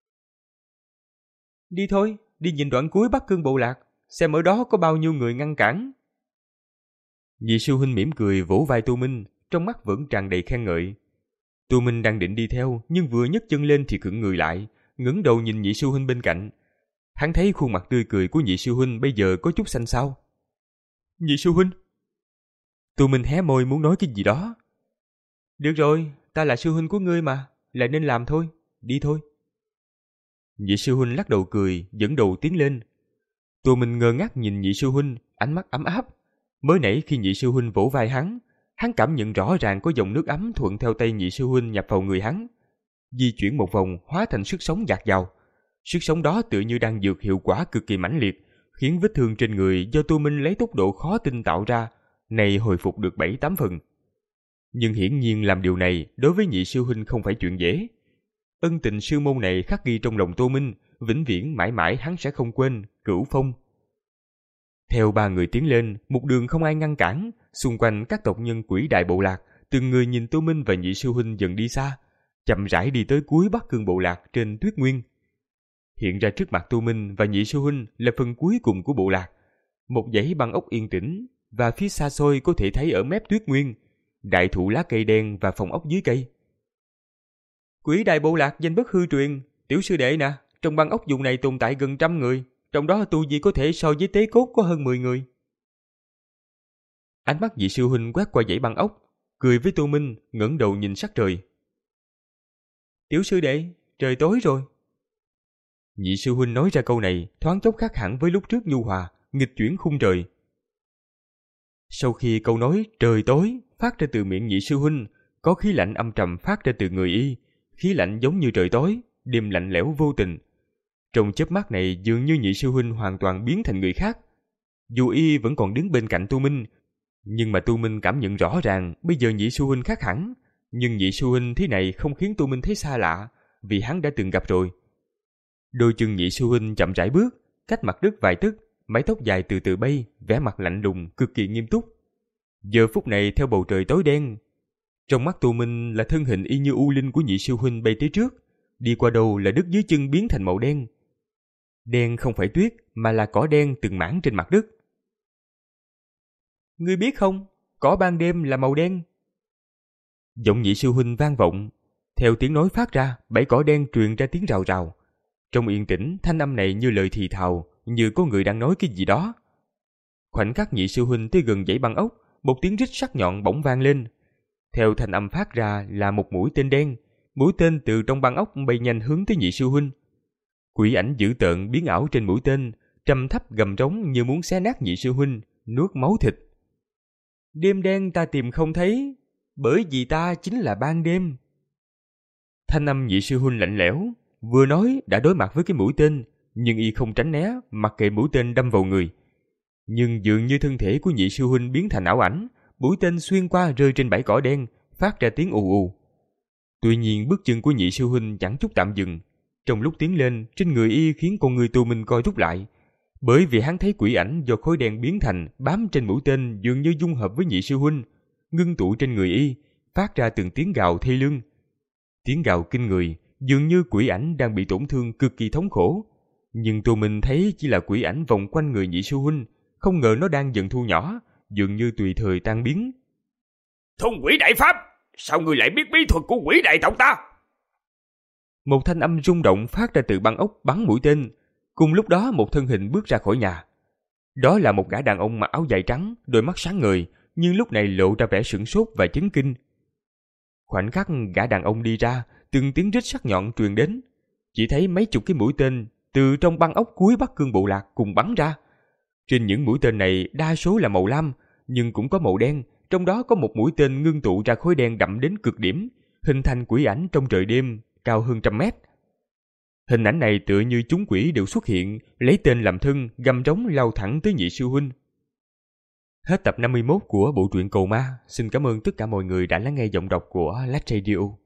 Đi thôi, đi nhìn đoạn cuối Bắc Cương bộ lạc, xem ở đó có bao nhiêu người ngăn cản. Vị sư huynh mỉm cười vỗ vai Tô Minh, trong mắt vẫn tràn đầy khen ngợi. Tô Minh đang định đi theo, nhưng vừa nhấc chân lên thì khựng người lại, ngẩng đầu nhìn nhị sư huynh bên cạnh. Hắn thấy khuôn mặt tươi cười của nhị sư huynh bây giờ có chút xanh xao. Nhị sư huynh. Tô Minh hé môi muốn nói cái gì đó. Được rồi, ta là sư huynh của ngươi mà, là nên làm thôi, đi thôi. Nhị sư huynh lắc đầu cười, dẫn đầu tiến lên. Tô Minh ngơ ngác nhìn nhị sư huynh, ánh mắt ấm áp. Mới nãy khi nhị sư huynh vỗ vai hắn, hắn cảm nhận rõ ràng có dòng nước ấm thuận theo tay nhị sư huynh nhập vào người hắn. Di chuyển một vòng hóa thành sức sống dạt dào. Sức sống đó tựa như đang dược hiệu quả cực kỳ mãnh liệt, khiến vết thương trên người do Tô Minh lấy tốc độ khó tin tạo ra, này hồi phục được bảy tám phần. Nhưng hiển nhiên làm điều này đối với nhị sư huynh không phải chuyện dễ. Ân tình sư môn này khắc ghi trong lòng Tô Minh, vĩnh viễn mãi mãi hắn sẽ không quên, Cửu Phong. Theo ba người tiến lên, một đường không ai ngăn cản, xung quanh các tộc nhân quỷ đại bộ lạc, từng người nhìn Tô Minh và nhị sư huynh dần đi xa, chậm rãi đi tới cuối Bắc Cương bộ lạc trên tuyết nguyên. Hiện ra trước mặt Tô Minh và Nhị Sư Huynh là phần cuối cùng của bộ lạc. Một dãy băng ốc yên tĩnh, và phía xa xôi có thể thấy ở mép tuyết nguyên, đại thụ lá cây đen và phòng ốc dưới cây. Quỷ đại bộ lạc danh bất hư truyền, tiểu sư đệ nè, trong băng ốc vùng này tồn tại gần trăm người, trong đó tu vi có thể so với tế cốt có hơn mười người. Ánh mắt Nhị Sư Huynh quét qua dãy băng ốc, cười với Tô Minh, ngẩng đầu nhìn sắc trời. Tiểu sư đệ, trời tối rồi. Nhị Sư Huynh nói ra câu này thoáng chốc khác hẳn với lúc trước nhu hòa, nghịch chuyển khung trời. Sau khi câu nói trời tối phát ra từ miệng Nhị Sư Huynh, có khí lạnh âm trầm phát ra từ người y, khí lạnh giống như trời tối, đêm lạnh lẽo vô tình. Trong chớp mắt này dường như Nhị Sư Huynh hoàn toàn biến thành người khác. Dù y vẫn còn đứng bên cạnh Tu Minh, nhưng mà Tu Minh cảm nhận rõ ràng bây giờ Nhị Sư Huynh khác hẳn. Nhưng Nhị Sư Huynh thế này không khiến Tu Minh thấy xa lạ, vì hắn đã từng gặp rồi. Đôi chân Nhị Sư Huynh chậm rãi bước, cách mặt đất vài tấc, mái tóc dài từ từ bay, vẻ mặt lạnh lùng, cực kỳ nghiêm túc. Giờ phút này theo bầu trời tối đen, trong mắt Tu Minh là thân hình y như u linh của Nhị Sư Huynh bay tới trước, đi qua đâu là đất dưới chân biến thành màu đen. Đen không phải tuyết, mà là cỏ đen từng mảng trên mặt đất. Ngươi biết không, cỏ ban đêm là màu đen. Giọng Nhị Sư Huynh vang vọng, theo tiếng nói phát ra, bãi cỏ đen truyền ra tiếng rào rào. Trong yên tĩnh, thanh âm này như lời thì thào, như có người đang nói cái gì đó. Khoảnh khắc Nhị Sư Huynh tới gần dãy băng ốc, một tiếng rít sắc nhọn bỗng vang lên. Theo thanh âm phát ra là một mũi tên đen, mũi tên từ trong băng ốc bay nhanh hướng tới Nhị Sư Huynh. Quỷ ảnh dữ tợn biến ảo trên mũi tên, trầm thấp gầm rống như muốn xé nát Nhị Sư Huynh, nuốt máu thịt. Đêm đen ta tìm không thấy, bởi vì ta chính là ban đêm. Thanh âm Nhị Sư Huynh lạnh lẽo, vừa nói đã đối mặt với cái mũi tên, nhưng y không tránh né, mặc kệ mũi tên đâm vào người. Nhưng dường như thân thể của Nhị Sư Huynh biến thành ảo ảnh, mũi tên xuyên qua rơi trên bãi cỏ đen, phát ra tiếng ù ù. Tuy nhiên bước chân của Nhị Sư Huynh chẳng chút tạm dừng. Trong lúc tiến lên, trên người y khiến con người Tu Minh coi rút lại, bởi vì hắn thấy quỷ ảnh do khối đen biến thành bám trên mũi tên dường như dung hợp với Nhị Sư Huynh, ngưng tụ trên người y, phát ra từng tiếng gào thê lương. Tiếng gào kinh người, dường như quỷ ảnh đang bị tổn thương cực kỳ thống khổ. Nhưng Tu Minh thấy chỉ là quỷ ảnh vòng quanh người Nhị Sư Huynh, không ngờ nó đang dần thu nhỏ, dường như tùy thời tan biến. Thôn quỷ đại pháp, sao ngươi lại biết bí thuật của quỷ đại tộc ta? Một thanh âm rung động phát ra từ băng ốc bắn mũi tên. Cùng lúc đó một thân hình bước ra khỏi nhà. Đó là một gã đàn ông mặc áo dài trắng, đôi mắt sáng ngời, nhưng lúc này lộ ra vẻ sửng sốt và chấn kinh. Khoảnh khắc gã đàn ông đi ra, từng tiếng rít sắc nhọn truyền đến. Chỉ thấy mấy chục cái mũi tên từ trong băng ốc cuối Bắc Cương bộ lạc cùng bắn ra. Trên những mũi tên này đa số là màu lam, nhưng cũng có màu đen, trong đó có một mũi tên ngưng tụ ra khối đen đậm đến cực điểm, hình thành quỷ ảnh trong trời đêm, cao hơn trăm mét. Hình ảnh này tựa như chúng quỷ đều xuất hiện, lấy tên làm thân, gầm rống lao thẳng tới Nhị Sư Huynh. Hết tập năm mươi mốt của bộ truyện Cầu Ma. Xin cảm ơn tất cả mọi người đã lắng nghe giọng đọc của Lách Radio.